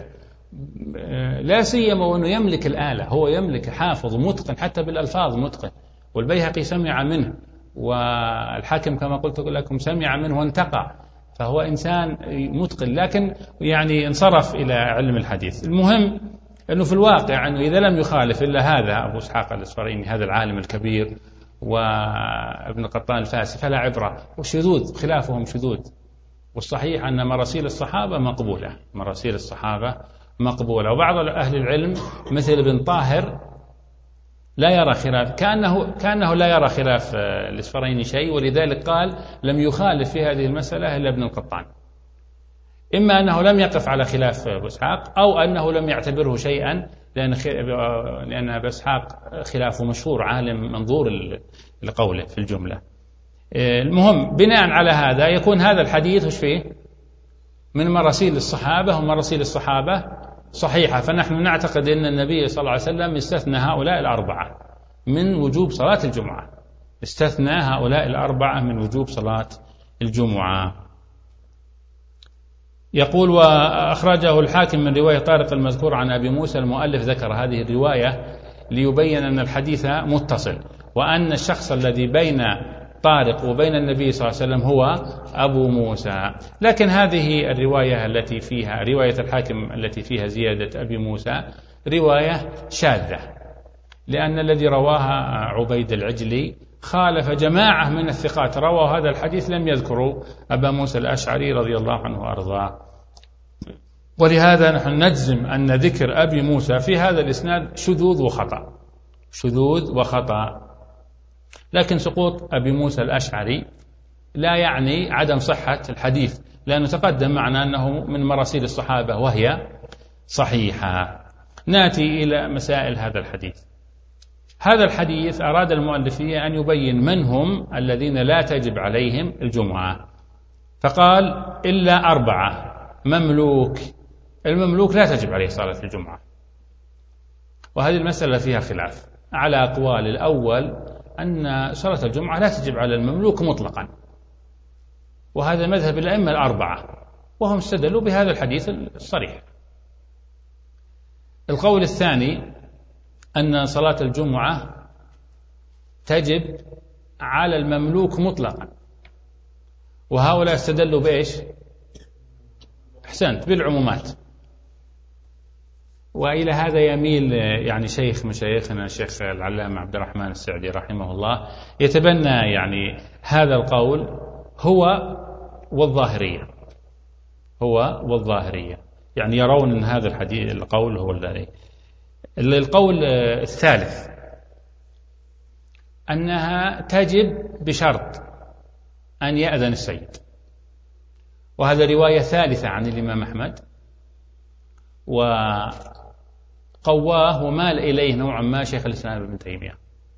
لا سيما وأنه يملك الآلة، هو يملك حافظ متقن حتى بالألفاظ متقن، والبيهقي سمع منه، والحاكم كما قلت لكم سمع منه وانتقى، فهو إنسان متقن، لكن يعني انصرف إلى علم الحديث. المهم أنه في الواقع أنه إذا لم يخالف إلا هذا أبو إسحاق الإسفرايني هذا العالم الكبير وابن قطان الفاسي فلا عبرة، وشذوذ خلافهم شذوذ. والصحيح أن مراسيل الصحابة مقبولة، مراسيل الصحابة مقبولة. وبعض أهل العلم مثل ابن طاهر لا يرى خلاف، كأنه, كأنه لا يرى خلاف الإسفرايني شيء، ولذلك قال لم يخالف في هذه المسألة إلا ابن القطان، إما أنه لم يقف على خلاف أبو إسحاق أو أنه لم يعتبره شيئا، لأن لأن أبو إسحاق خلافه مشهور عالم منظور لقوله في الجملة. المهم بناء على هذا يكون هذا الحديث وش فيه من مراسيل الصحابة، ومراسيل الصحابة صحيحة، فنحن نعتقد أن النبي صلى الله عليه وسلم استثنى هؤلاء الأربعة من وجوب صلاة الجمعة، استثنى هؤلاء الأربعة من وجوب صلاة الجمعة. يقول وأخرجه الحاكم من رواية طارق المذكور عن أبي موسى، المؤلف ذكر هذه الرواية ليبين أن الحديث متصل، وأن الشخص الذي بين طارق وبين النبي صلى الله عليه وسلم هو أبو موسى. لكن هذه الرواية التي فيها رواية الحاكم التي فيها زيادة أبي موسى رواية شاذة، لأن الذي رواها عبيد العجلي خالف جماعة من الثقات رووا هذا الحديث لم يذكروا أبا موسى الأشعري رضي الله عنه وأرضاه. ولهذا نحن نجزم أن ذكر أبي موسى في هذا الإسناد شذوذ وخطأ، شذوذ وخطأ. لكن سقوط أبي موسى الأشعري لا يعني عدم صحة الحديث، لأنه تقدم معنا أنه من مراسيل الصحابة وهي صحيحة. نأتي إلى مسائل هذا الحديث. هذا الحديث أراد المؤلف أن يبين من هم الذين لا تجب عليهم الجمعة، فقال إلا أربعة. مملوك، المملوك لا تجب عليه صلاة الجمعة، وهذه المسألة فيها خلاف. على أقوال الأول أن صلاة الجمعة لا تجب على المملوك مطلقا، وهذا مذهب الأئمة الأربعة، وهم استدلوا بهذا الحديث الصريح. القول الثاني أن صلاة الجمعة تجب على المملوك مطلقا، وهؤلاء استدلوا بإيش؟ أحسنت، بالعمومات. وإلى هذا يميل يعني شيخ مشايخنا الشيخ العلامة عبد الرحمن السعدي رحمه الله، يتبنى يعني هذا القول هو والظاهرية، هو والظاهرية يعني يرون أن هذا الحديث القول هو الذي. القول الثالث أنها تجب بشرط أن يأذن السيد، وهذا رواية ثالثة عن الإمام أحمد، وقواه ومال إليه نوعا ما شيخ الإسلام ابن تيمية،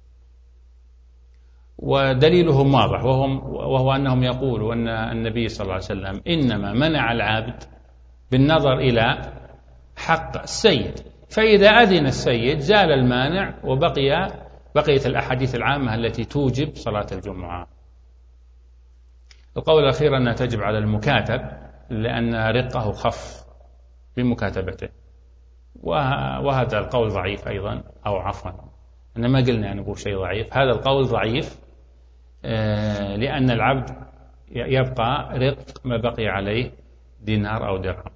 ودليلهم واضح، وهم وهو أنهم يقولوا أن النبي صلى الله عليه وسلم إنما منع العبد بالنظر إلى حق السيد، فإذا أذن السيد زال المانع وبقي بقيت الأحاديث العامة التي توجب صلاة الجمعة. القول الأخير أنها تجب على المكاتب لأن رقه خف بمكاتبته، وهذا القول ضعيف أيضا، أو عفوا أنا ما قلنا نقول شيء ضعيف، هذا القول ضعيف لأن العبد يبقى رق ما بقي عليه دينار أو درهم.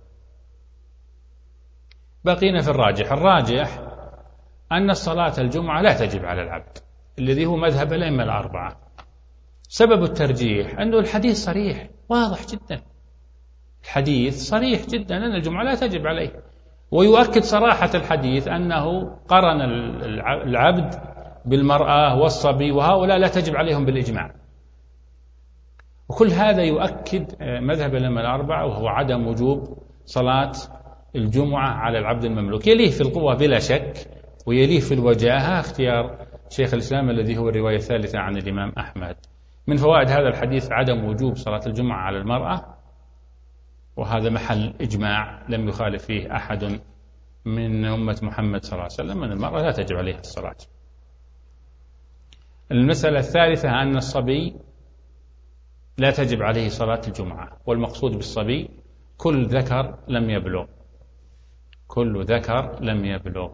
بقينا في الراجح. الراجح أن الصلاة الجمعة لا تجب على العبد، الذي هو مذهب الأئمة الأربعة. سبب الترجيح أنه الحديث صريح واضح جدا، الحديث صريح جدا أن الجمعة لا تجب عليه، ويؤكد صراحة الحديث أنه قرن العبد بالمرأة والصبي، وهؤلاء لا تجب عليهم بالإجماع. وكل هذا يؤكد مذهب الأئمة الأربعة، وهو عدم وجوب صلاة الجمعة على العبد المملوك. يليه في القوة بلا شك، ويليه في الوجاهة اختيار شيخ الإسلام الذي هو الرواية الثالثة عن الإمام أحمد. من فوائد هذا الحديث عدم وجوب صلاة الجمعة على المرأة، وهذا محل إجماع لم يخالف فيه أحد من أمة محمد صلى الله عليه وسلم، أن المرأة لا تجب عليها الصلاة. المسألة الثالثة أن الصبي لا تجب عليه صلاة الجمعة، والمقصود بالصبي كل ذكر لم يبلغ، كل ذكر لم يبلغ.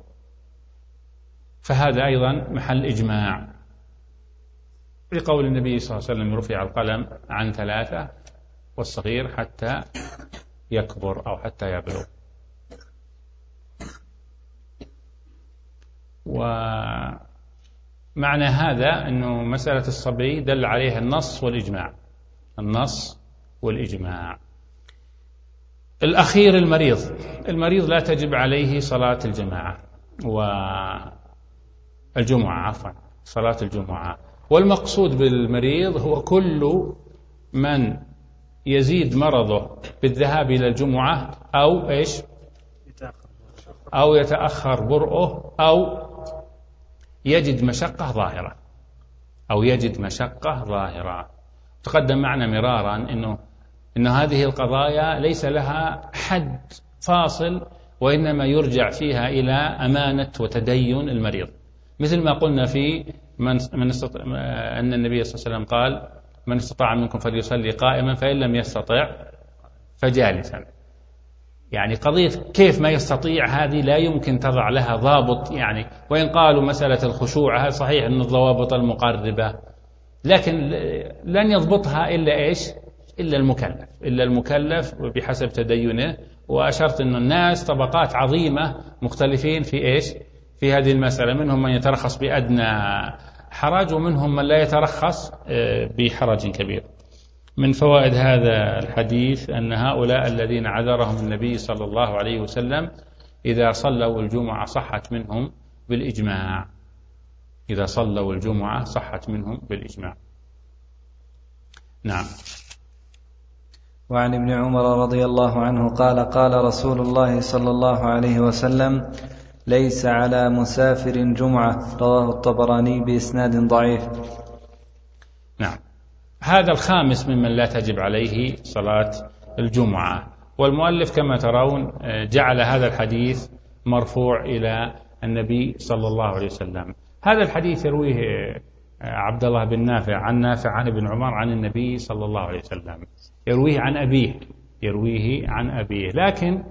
فهذا أيضا محل إجماع لقول النبي صلى الله عليه وسلم رفع القلم عن ثلاثة والصغير حتى يكبر أو حتى يبلغ. ومعنى هذا أنه مسألة الصبي دل عليها النص والإجماع، النص والإجماع. الأخير المريض، المريض لا تجب عليه صلاة الجماعة والجمعة، عفوا صلاة الجمعة. والمقصود بالمريض هو كل من يزيد مرضه بالذهاب إلى الجمعة أو إيش أو يتأخر برؤه أو يجد مشقة ظاهرة أو يجد مشقة ظاهرة. تقدم معنا مرارا إنه إن هذه القضايا ليس لها حد فاصل، وإنما يرجع فيها إلى أمانة وتدين المريض، مثل ما قلنا في من من استطاع أن النبي صلى الله عليه وسلم قال من استطاع منكم فليصلي قائما فإن لم يستطع فجالسا. يعني قضية كيف ما يستطيع هذه لا يمكن تضع لها ضابط، يعني وإن قالوا مسألة الخشوع هذا صحيح أن الضوابط المقربة، لكن لن يضبطها إلا إيش إلا المكلف إلا المكلف بحسب تدينه. وأشرت أن الناس طبقات عظيمة مختلفين في إيش في هذه المسألة، منهم من يترخص بأدنى حرج ومنهم من لا يترخص بحرج كبير. من فوائد هذا الحديث أن هؤلاء الذين عذرهم النبي صلى الله عليه وسلم إذا صلوا الجمعة صحت منهم بالإجماع، إذا صلوا الجمعة صحت منهم بالإجماع. نعم. وعن ابن عمر رضي الله عنه قال قال رسول الله صلى الله عليه وسلم ليس على مسافر جمعة، رواه الطبراني بإسناد ضعيف. نعم. هذا الخامس ممن لا تجب عليه صلاة الجمعة. والمؤلف كما ترون جعل هذا الحديث مرفوع إلى النبي صلى الله عليه وسلم. هذا الحديث يرويه عبد الله بن نافع عن نافع عن ابن عمر عن النبي صلى الله عليه وسلم، يرويه عن أبيه يرويه عن أبيه لكن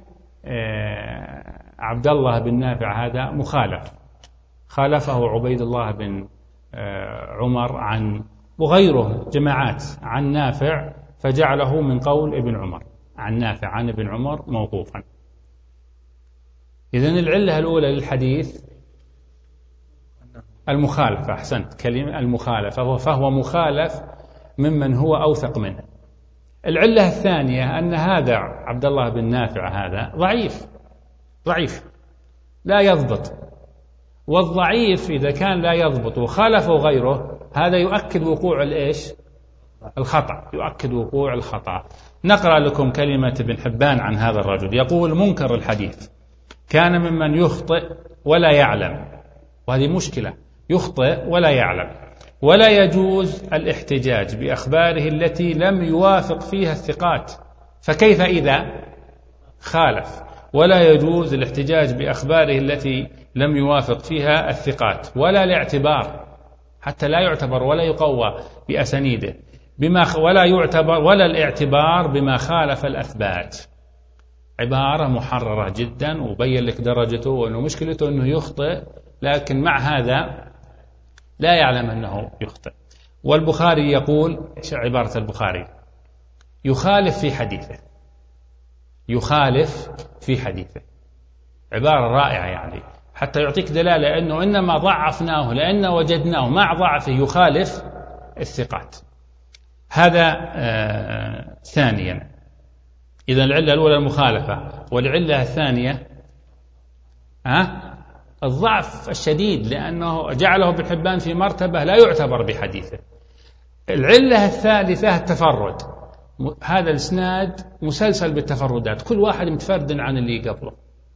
عبد الله بن نافع هذا مخالف، خالفه عبيد الله بن عمر عن وغيره جماعات عن نافع، فجعله من قول ابن عمر عن نافع عن ابن عمر موقوفا. إذن العلة الأولى للحديث المخالفة، أحسنت كلمة المخالفة، فهو مخالف ممن هو أوثق منه. العلة الثانية أن هذا عبد الله بن نافع هذا ضعيف ضعيف لا يضبط، والضعيف إذا كان لا يضبط وخالفه غيره هذا يؤكد وقوع الإيش الخطأ يؤكد وقوع الخطأ. نقرأ لكم كلمة ابن حبان عن هذا الرجل، يقول منكر الحديث كان ممن يخطئ ولا يعلم، وهذه مشكلة، يخطئ ولا يعلم، ولا يجوز الاحتجاج بأخباره التي لم يوافق فيها الثقات، فكيف إذا خالف؟ ولا يجوز الاحتجاج بأخباره التي لم يوافق فيها الثقات، ولا الاعتبار، حتى لا يعتبر ولا يقوى بأسانيده بما ولا يعتبر ولا الاعتبار بما خالف الأثبات. عبارة محررة جدا وبين لك درجته، وأنه مشكلته أنه يخطئ لكن مع هذا لا يعلم أنه يخطئ. والبخاري يقول عبارة البخاري يخالف في حديثه يخالف في حديثه عبارة رائعة، يعني حتى يعطيك دلالة أنه إنما ضعفناه لأن وجدناه مع ضعفه يخالف الثقات. هذا آه ثانيا. إذا العلة الأولى المخالفة، والعلة الثانية ها الضعف الشديد لأنه جعله ابن حبان في مرتبة لا يعتبر بحديثه. العلة الثالثة التفرد، هذا الإسناد مسلسل بالتفردات، كل واحد متفرد عن اللي قبله،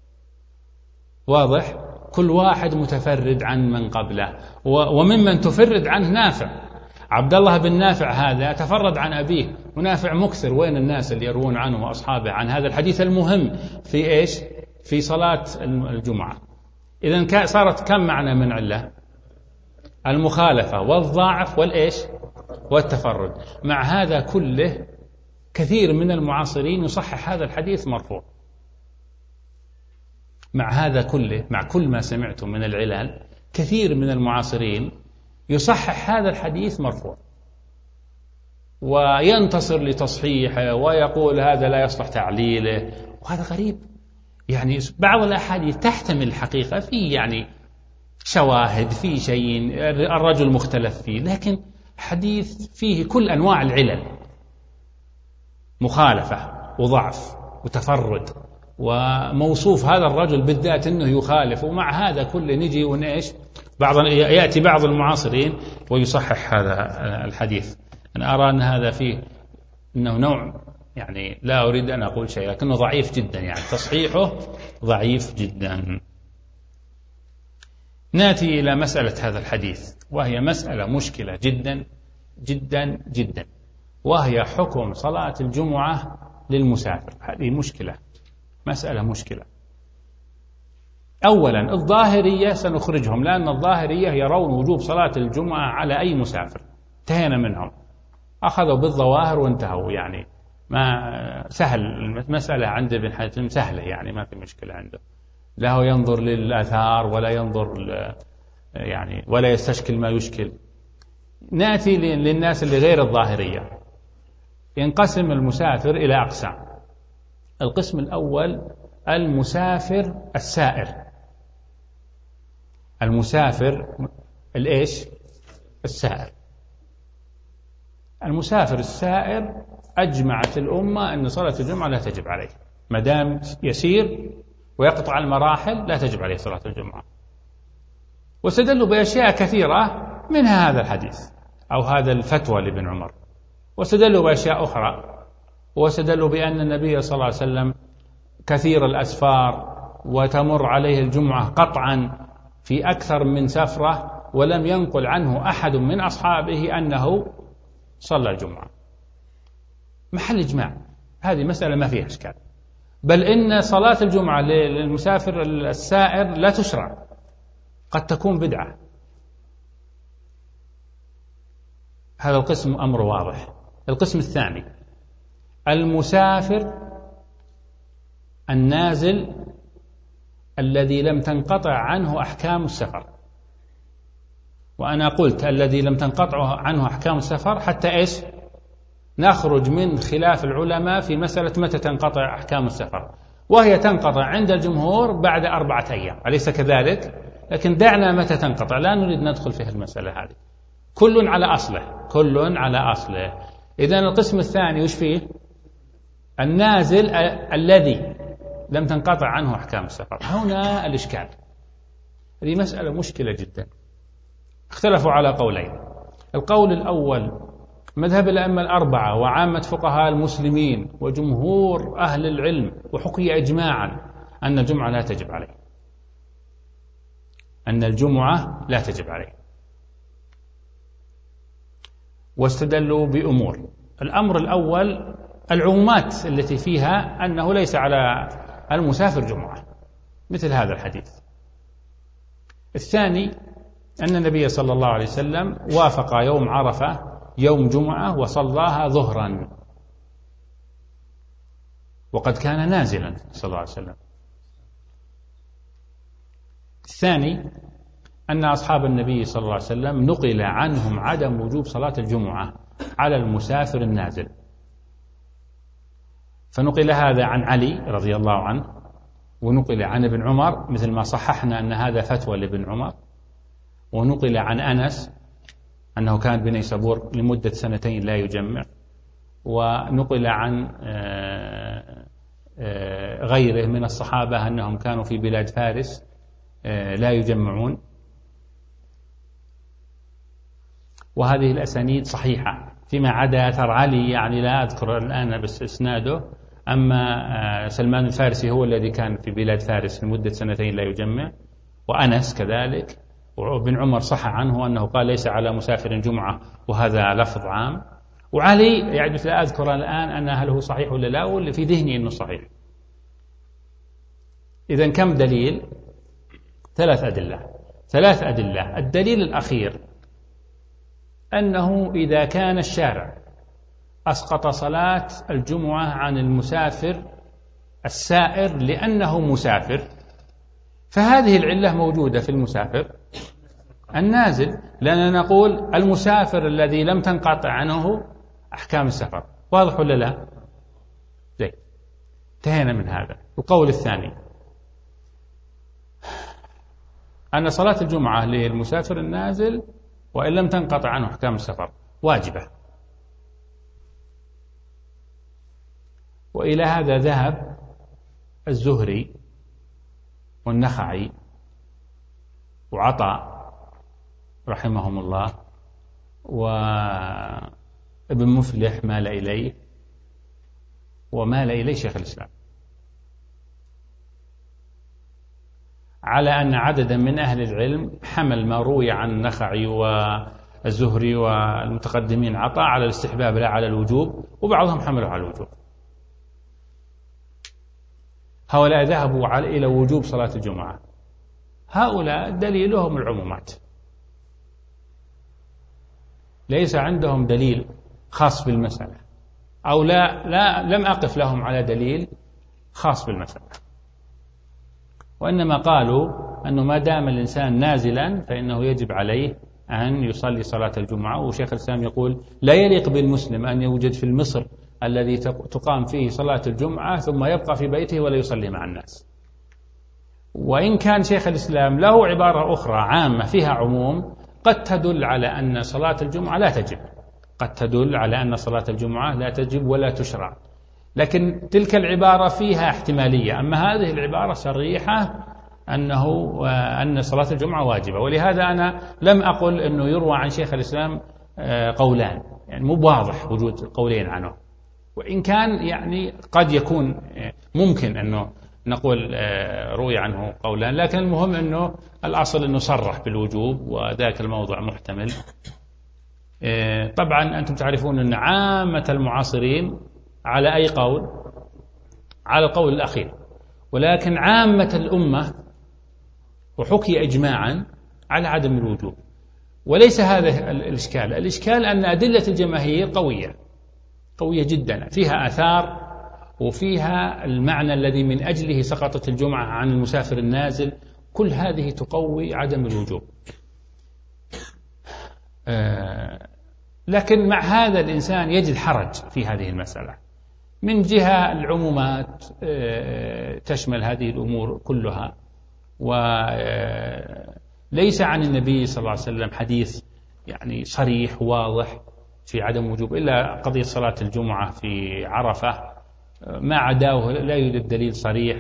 واضح؟ كل واحد متفرد عن من قبله، وممن تفرد عنه نافع. عبد الله بن نافع هذا تفرد عن أبيه، ونافع مكثر، وين الناس اللي يروون عنه وأصحابه عن هذا الحديث المهم في إيش؟ في صلاة الجمعة. إذن صارت كم معنى من علة؟ المخالفة والضعف والإيش؟ والتفرد. مع هذا كله كثير من المعاصرين يصحح هذا الحديث مرفوع، مع هذا كله، مع كل ما سمعتم من العلل، كثير من المعاصرين يصحح هذا الحديث مرفوع وينتصر لتصحيحه ويقول هذا لا يصلح تعليله، وهذا غريب. يعني بعض الأحاديث تحتمل الحقيقة في يعني شواهد، في شيء الرجل مختلف فيه، لكن حديث فيه كل أنواع العلل، مخالفة وضعف وتفرد، وموصوف هذا الرجل بالذات أنه يخالف، ومع هذا كله نجي ونعيش بعض يأتي بعض المعاصرين ويصحح هذا الحديث. أنا أرى أن هذا فيه أنه نوع، يعني لا أريد أن أقول شيء، لكنه ضعيف جدا، يعني تصحيحه ضعيف جدا. نأتي إلى مسألة هذا الحديث، وهي مسألة مشكلة جدا جدا جدا، وهي حكم صلاة الجمعة للمسافر. هذه مشكلة، مسألة مشكلة. أولا الظاهرية سنخرجهم، لأن الظاهرية يرون وجوب صلاة الجمعة على أي مسافر، انتهينا منهم، أخذوا بالظواهر وانتهوا، يعني ما سهل المسألة عند ابن حزم، سهلة يعني ما في مشكلة عنده، لا هو ينظر للآثار ولا ينظر يعني ولا يستشكل ما يشكل. نأتي للناس اللي غير الظاهرية. ينقسم المسافر إلى أقسام. القسم الأول المسافر السائر. المسافر الإيش؟ السائر. المسافر السائر أجمعت الأمة أن صلاة الجمعة لا تجب عليه، ما دام يسير ويقطع المراحل لا تجب عليه صلاة الجمعة. واستدلوا بأشياء كثيرة، منها هذا الحديث أو هذا الفتوى لابن عمر، واستدلوا بأشياء أخرى، واستدلوا بأن النبي صلى الله عليه وسلم كثير الأسفار وتمر عليه الجمعة قطعا في أكثر من سفرة، ولم ينقل عنه أحد من أصحابه أنه صلى الجمعة. محل إجماع، هذه مسألة ما فيها إشكال. بل إن صلاة الجمعة للمسافر السائر لا تشرع، قد تكون بدعة. هذا القسم أمر واضح. القسم الثاني المسافر النازل الذي لم تنقطع عنه أحكام السفر. وأنا قلت الذي لم تنقطع عنه أحكام السفر حتى إيش؟ نخرج من خلاف العلماء في مسألة متى تنقطع أحكام السفر، وهي تنقطع عند الجمهور بعد أربعة أيام، أليس كذلك؟ لكن دعنا متى تنقطع، لا نريد ندخل في المسألة هذه، كل على أصله، كل على أصله. إذن القسم الثاني وش فيه؟ النازل الذي لم تنقطع عنه أحكام السفر. هنا الإشكال، هذه مسألة مشكلة جدا. اختلفوا على قولين. القول الأول مذهب الأئمة الأربعة وعامة فقهاء المسلمين وجمهور أهل العلم، وحكي إجماعا أن الجمعة لا تجب عليه، أن الجمعة لا تجب عليه. واستدلوا بأمور. الأمر الأول العمومات التي فيها أنه ليس على المسافر جمعة، مثل هذا الحديث. الثاني أن النبي صلى الله عليه وسلم وافق يوم عرفة يوم جمعة وصلاها ظهرا، وقد كان نازلا صلى الله عليه وسلم. الثاني أن أصحاب النبي صلى الله عليه وسلم نقل عنهم عدم وجوب صلاة الجمعة على المسافر النازل، فنقل هذا عن علي رضي الله عنه، ونقل عن ابن عمر مثل ما صححنا أن هذا فتوى لابن عمر، ونقل عن أنس أنه كان بنيسابور لمدة سنتين لا يجمع، ونقل عن غيره من الصحابة أنهم كانوا في بلاد فارس لا يجمعون. وهذه الأسانيد صحيحة فيما عدا أثر علي، يعني لا أذكر الآن بس إسناده. أما سلمان الفارسي هو الذي كان في بلاد فارس لمدة سنتين لا يجمع، وأنس كذلك، وابن عمر صح عنه أنه قال ليس على مسافر جمعة، وهذا لفظ عام. وعلي يعني لا أذكر الآن أن هل هو صحيح ولا لا، واللي في ذهني أنه صحيح. إذن كم دليل؟ ثلاث أدلة ثلاث أدلة. الدليل الأخير أنه إذا كان الشارع أسقط صلاة الجمعة عن المسافر السائر لأنه مسافر، فهذه العلة موجودة في المسافر النازل، لأننا نقول المسافر الذي لم تنقطع عنه أحكام السفر. واضح ولا لا؟ زين، انتهينا من هذا. القول الثاني أن صلاة الجمعة للمسافر النازل وإن لم تنقطع عنه أحكام السفر واجبة، وإلى هذا ذهب الزهري والنخعي وعطاء رحمهم الله، وابن مفلح مال إليه، ومال إليه شيخ الإسلام، على أن عددا من أهل العلم حمل ما روي عن النخعي والزهري والمتقدمين عطاء على الاستحباب لا على الوجوب، وبعضهم حملوا على الوجوب. هؤلاء ذهبوا إلى وجوب صلاة الجمعة، هؤلاء دليلهم العمومات، ليس عندهم دليل خاص بالمسألة، أو لا, لا لم أقف لهم على دليل خاص بالمسألة، وإنما قالوا أنه ما دام الإنسان نازلا فإنه يجب عليه أن يصلي صلاة الجمعة. وشيخ الإسلام يقول لا يليق بالمسلم أن يوجد في المصر الذي تقام فيه صلاة الجمعة ثم يبقى في بيته ولا يصلي مع الناس. وإن كان شيخ الإسلام له عبارة أخرى عامة فيها عموم قد تدل على أن صلاة الجمعة لا تجب، قد تدل على أن صلاة الجمعة لا تجب ولا تشرع، لكن تلك العبارة فيها احتمالية. أما هذه العبارة صريحة أنه أن صلاة الجمعة واجبة، ولهذا أنا لم أقل أنه يروى عن شيخ الإسلام قولان، يعني مو واضح وجود قولين عنه، وإن كان يعني قد يكون ممكن أنه نقول روي عنه قولان، لكن المهم أنه الأصل أنه صرح بالوجوب، وذاك الموضوع محتمل. طبعا أنتم تعرفون أن عامة المعاصرين على أي قول؟ على القول الأخير، ولكن عامة الأمة وحكي إجماعا على عدم الوجوب. وليس هذا الإشكال، الإشكال أن أدلة الجماهير قوية قوية جدا، فيها آثار وفيها المعنى الذي من أجله سقطت الجمعة عن المسافر النازل، كل هذه تقوي عدم الوجوب. آه لكن مع هذا الإنسان يجد حرج في هذه المسألة، من جهة العمومات آه تشمل هذه الأمور كلها، وليس عن النبي صلى الله عليه وسلم حديث يعني صريح واضح في عدم وجوب، إلا قضية صلاة الجمعة في عرفة، ما عداه لا يوجد دليل صريح.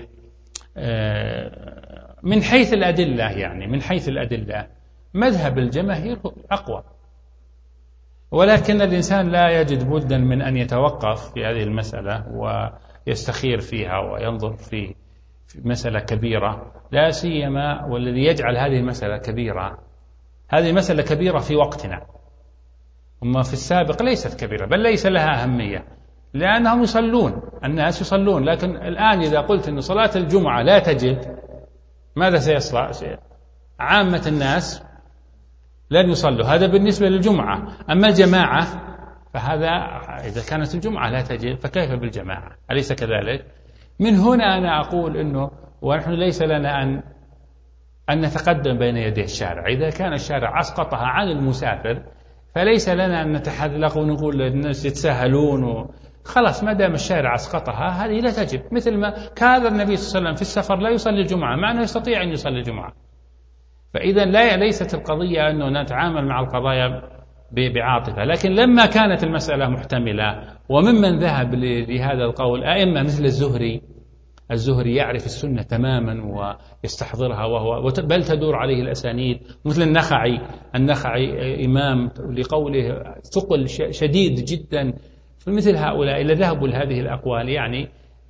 من حيث الأدلة يعني من حيث الأدلة مذهب الجماهير أقوى، ولكن الإنسان لا يجد بدا من أن يتوقف في هذه المسألة ويستخير فيها وينظر في مسألة كبيرة، لا سيما والذي يجعل هذه المسألة كبيرة، هذه مسألة كبيرة في وقتنا، أما في السابق ليست كبيرة، بل ليس لها أهمية، لأنهم يصلون، الناس يصلون. لكن الآن إذا قلت أن صلاة الجمعة لا تجب، ماذا سيصنع؟ عامة الناس لن يصلوا، هذا بالنسبة للجمعة. أما الجماعة فهذا إذا كانت الجمعة لا تجب فكيف بالجماعة؟ أليس كذلك؟ من هنا أنا أقول أنه ونحن ليس لنا أن أن نتقدم بين يدي الشارع. إذا كان الشارع أسقطها عن المسافر فليس لنا أن نتحلق ونقول للناس يتساهلون و... خلاص، ما دام الشارع أسقطها هذه لا تجب. مثل ما كان النبي صلى الله عليه وسلم في السفر لا يصلي الجمعة مع أنه يستطيع أن يصلي الجمعة. فإذا لا ليست القضية أنه نتعامل مع القضايا بعاطفة، لكن لما كانت المسألة محتملة، وممن ذهب لهذا القول أئمة مثل الزهري الزهري يعرف السنة تماما ويستحضرها، وهو بل تدور عليه الأسانيد، مثل النخعي النخعي إمام لقوله ثقل شديد جدا، فمثل هؤلاء إلا ذهبوا لهذه الأقوال، يعني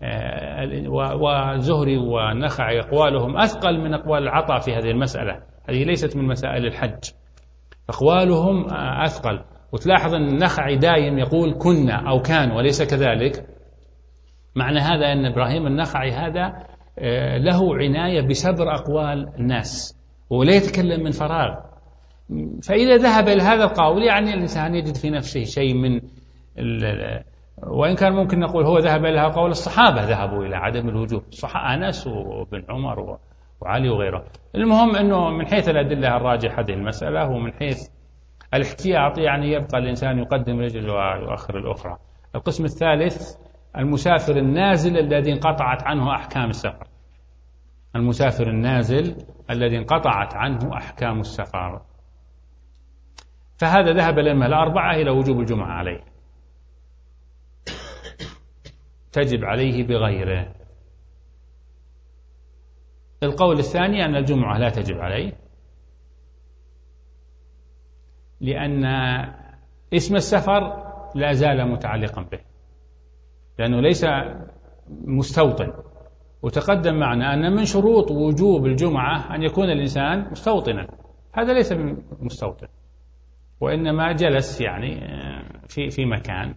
والزهري والنخعي أقوالهم أثقل من أقوال العطاء في هذه المسألة، هذه ليست من مسائل الحج، أقوالهم أثقل. وتلاحظ أن النخعي دائم يقول كنا أو كان، وليس كذلك. معنى هذا أن إبراهيم النخعي هذا له عناية بسبر أقوال الناس ولا يتكلم من فراغ. فإذا ذهب إلى هذا القول يعني الإنسان يجد في نفسه شيء من وإن كان ممكن نقول هو ذهب إلى قول الصحابة ذهبوا إلى عدم الوجوب، أنس وابن عمر وعلي وغيره. المهم أنه من حيث الأدلة الراجح هذه المسألة، ومن حيث الاحتياط يعني يبقى الإنسان يقدم رجل ويؤخر الأخرى. القسم الثالث المسافر النازل الذي انقطعت عنه أحكام السفر. المسافر النازل الذي انقطعت عنه أحكام السفر، فهذا ذهب الأئمة الأربعة إلى وجوب الجمعة عليه، تجب عليه بغيره. القول الثاني أن الجمعة لا تجب عليه، لأن اسم السفر لا زال متعلقا به، لأنه ليس مستوطن. وتقدم معنا أن من شروط وجوب الجمعة أن يكون الإنسان مستوطنا، هذا ليس مستوطن، وإنما جلس يعني في في مكان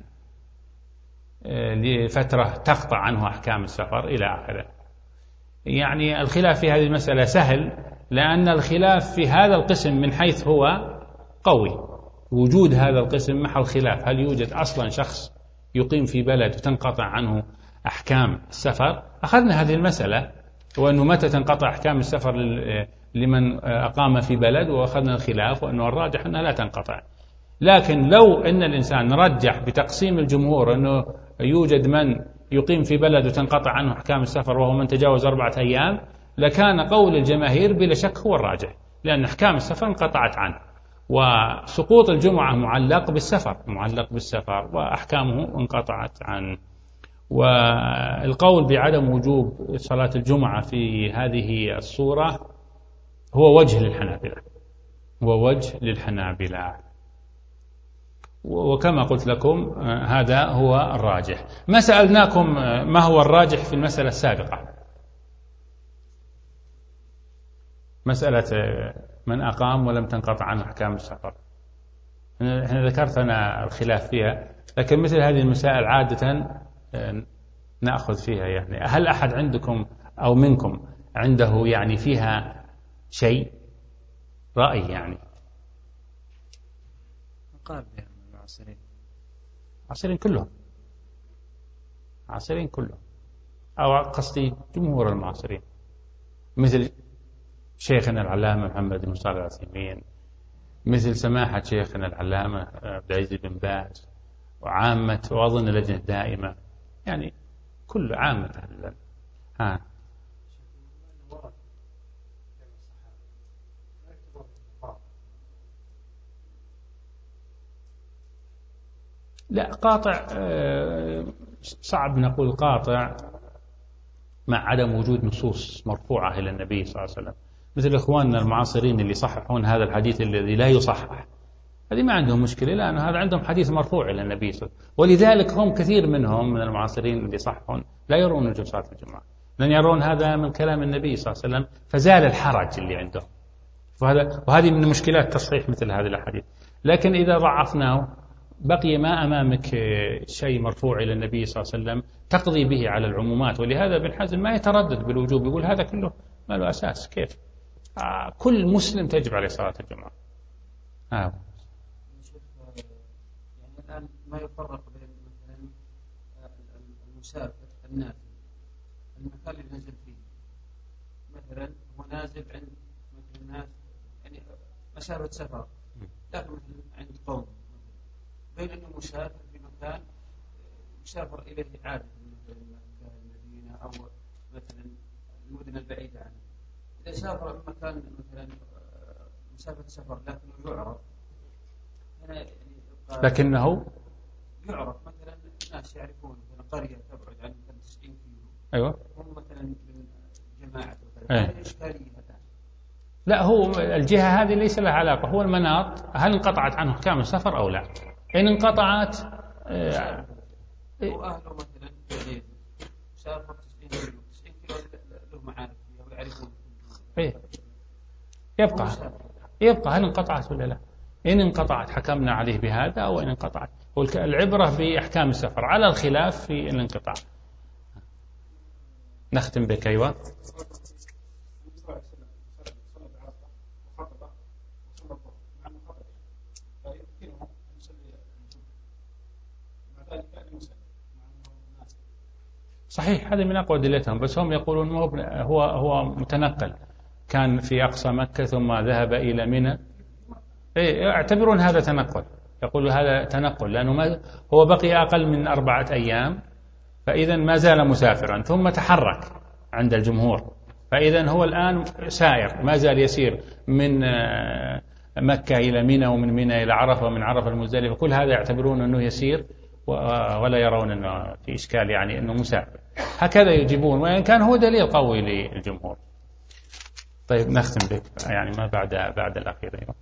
لفترة تقطع عنه أحكام السفر إلى آخره. يعني الخلاف في هذه المسألة سهل، لأن الخلاف في هذا القسم من حيث هو قوي. وجود هذا القسم محل خلاف، هل يوجد أصلا شخص يقيم في بلد وتنقطع عنه أحكام السفر؟ أخذنا هذه المسألة، وأنه متى تنقطع أحكام السفر لمن أقام في بلد، وأخذنا الخلاف وأنه الراجح أنها لا تنقطع. لكن لو أن الإنسان رجح بتقسيم الجمهور أنه يوجد من يقيم في بلد وتنقطع عنه أحكام السفر وهو من تجاوز أربعة أيام، لكان قول الجماهير بلا شك هو الراجح، لأن أحكام السفر انقطعت عنه، وسقوط الجمعة معلق بالسفر معلق بالسفر وأحكامه انقطعت عنه. والقول بعدم وجوب صلاة الجمعة في هذه الصورة هو وجه للحنابلة، هو وجه للحنابلة، وكما قلت لكم هذا هو الراجح. ما سألناكم ما هو الراجح في المسألة السابقة، مسألة من أقام ولم تنقطع عنه أحكام السفر، احنا ذكرت أنا الخلاف فيها، لكن مثل هذه المسائل عادة نأخذ فيها. يعني هل أحد عندكم أو منكم عنده يعني فيها شيء رأي؟ يعني قال العاصرين عاصرين كلهم عاصرين كلهم أو قصدي جمهور المعاصرين، مثل شيخنا العلامة محمد بن صالح العثيمين، مثل سماحة شيخنا العلامة عبد العزيز بن باز، وعامة وأظن اللجنة الدائمة، يعني كل عامة أهل. ها لا قاطع صعب نقول قاطع مع عدم وجود نصوص مرفوعة إلى النبي صلى الله عليه وسلم، مثل إخواننا المعاصرين اللي يصححون هذا الحديث الذي لا يصحح، هذه ما عندهم مشكلة، لأن هذا عندهم حديث مرفوع إلى النبي صلى الله عليه وسلم. ولذلك هم كثير منهم من المعاصرين اللي يصححون لا يرون وجوب صلاة الجمعة، لأن يرون هذا من كلام النبي صلى الله عليه وسلم، فزال الحرج اللي عندهم. وهذا وهذه من مشكلات تصحيح مثل هذه الأحاديث. لكن إذا ضعفناه بقي ما أمامك شيء مرفوع إلى النبي صلى الله عليه وسلم تقضي به على العمومات. ولهذا ابن حزم ما يتردد بالوجوب، يقول هذا كله ما له أساس، كيف آه كل مسلم تجب عليه صلاة الجمعة. آه. يعني الآن ما يفرق بين مثلا المسافر النازل المكان اللي نزل فيه، مثلا هو نازل عند مثل الناس يعني مسافة سفر، لكن مثلا عند قوم، بين أنه مسافر في مكان يسافر إليه عادة مثل المدينة أو مثلا المدن البعيدة عنه. إذا سافر مكان مثلا مسافة سفر لكنه يعرف هنا يعني لكنه يعرف مثلا الناس يعرفون مثلا قرية تبعد عن تسعين كيلو، أيوة هم مثلا من جماعة أيه. إشكالية هذا. لا هو الجهة هذه ليس لها علاقة، هو المناط هل انقطعت عنه أحكام السفر أو لا. إن انقطعت آه وأهله مثلا بعيد سافر تسعين كيلو تسعين كيلو له معارف فيها ويعرفون إيه. يبقى يبقى هل انقطعت ولا لا. إن انقطعت حكمنا عليه بهذا، أو إن انقطعت العبرة بأحكام السفر على الخلاف في الانقطاع. نختم بك. أيوة صحيح، هذا من أقوى أدلتهم، بس هم يقولون هو هو متنقل، كان في أقصى مكة ثم ذهب إلى منى، يعتبرون هذا تنقل، يقول هذا تنقل لأنه ما هو بقي أقل من أربعة أيام، فإذا ما زال مسافرا ثم تحرك عند الجمهور، فإذا هو الآن سائر ما زال يسير من مكة إلى منى ومن منى إلى عرفة ومن عرفة المزدلفة، كل هذا يعتبرون أنه يسير ولا يرون أنه في إشكال يعني أنه مسافر، هكذا يجيبون، وإن كان هو دليل قوي للجمهور. طيب نختم بك يعني ما بعد بعد الأخير. أيوة.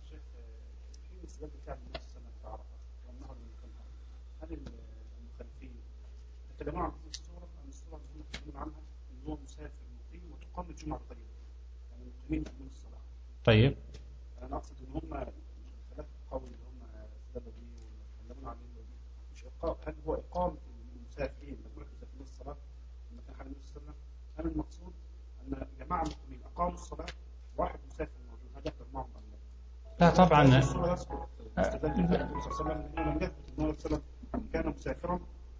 يتكلمون عن الصورة عن الصورة اللي هم يتكلمون عنها إن هو مسافر مقيم وتقام الجمعة قريبا، يعني المقيمين يقومون الصلاة. طيب. أنا أقصد إن هم ثلاث قول اللي هم سبب دي ويتكلمون عن مش إقام، هل هو إقام المسافرين مجموعة المسافرين الصلاة لما كان حال النبي صلى الله عليه وسلم؟ هل المقصود أن جماعة المقيمين أقاموا الصلاة واحد مسافر موجود هذا يحضر معهم أم لا؟ لا طبعا. الصورة يذكر استدلال النبي صلى الله عليه وسلم إنه لم يثبت أن النبي صلى الله عليه وسلم كان مسافرا.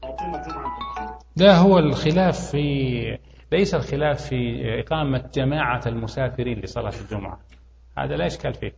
ده هو الخلاف في ليس الخلاف في إقامة جماعة المسافرين لصلاة الجمعة، هذا لا إشكال فيه.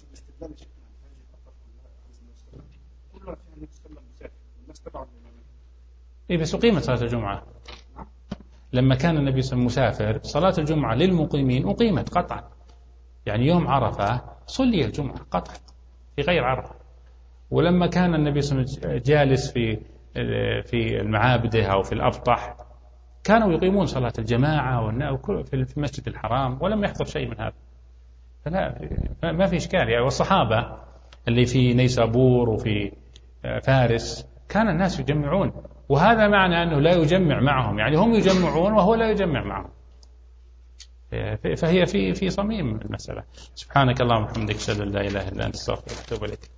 إيه بس أقيمت صلاة الجمعة لما كان النبي صلى الله عليه وسلم مسافر، صلاة الجمعة للمقيمين أقيمت قطعا، يعني يوم عرفة صلي الجمعة قطعا في غير عرفة، ولما كان النبي صلى الله عليه وسلم جالس في في المعابد أو في الأبطح كانوا يقيمون صلاة الجماعة في المسجد الحرام ولم يحضر شيء من هذا، فلا ما في إشكال يعني. والصحابة اللي في نيسابور وفي فارس كان الناس يجمعون، وهذا معنى أنه لا يجمع معهم، يعني هم يجمعون وهو لا يجمع معهم، فهي في في صميم المسألة. سبحانك اللهم وبحمدك أشهد أن لا إله إلا أنت أستغفرك وأتوب إليك.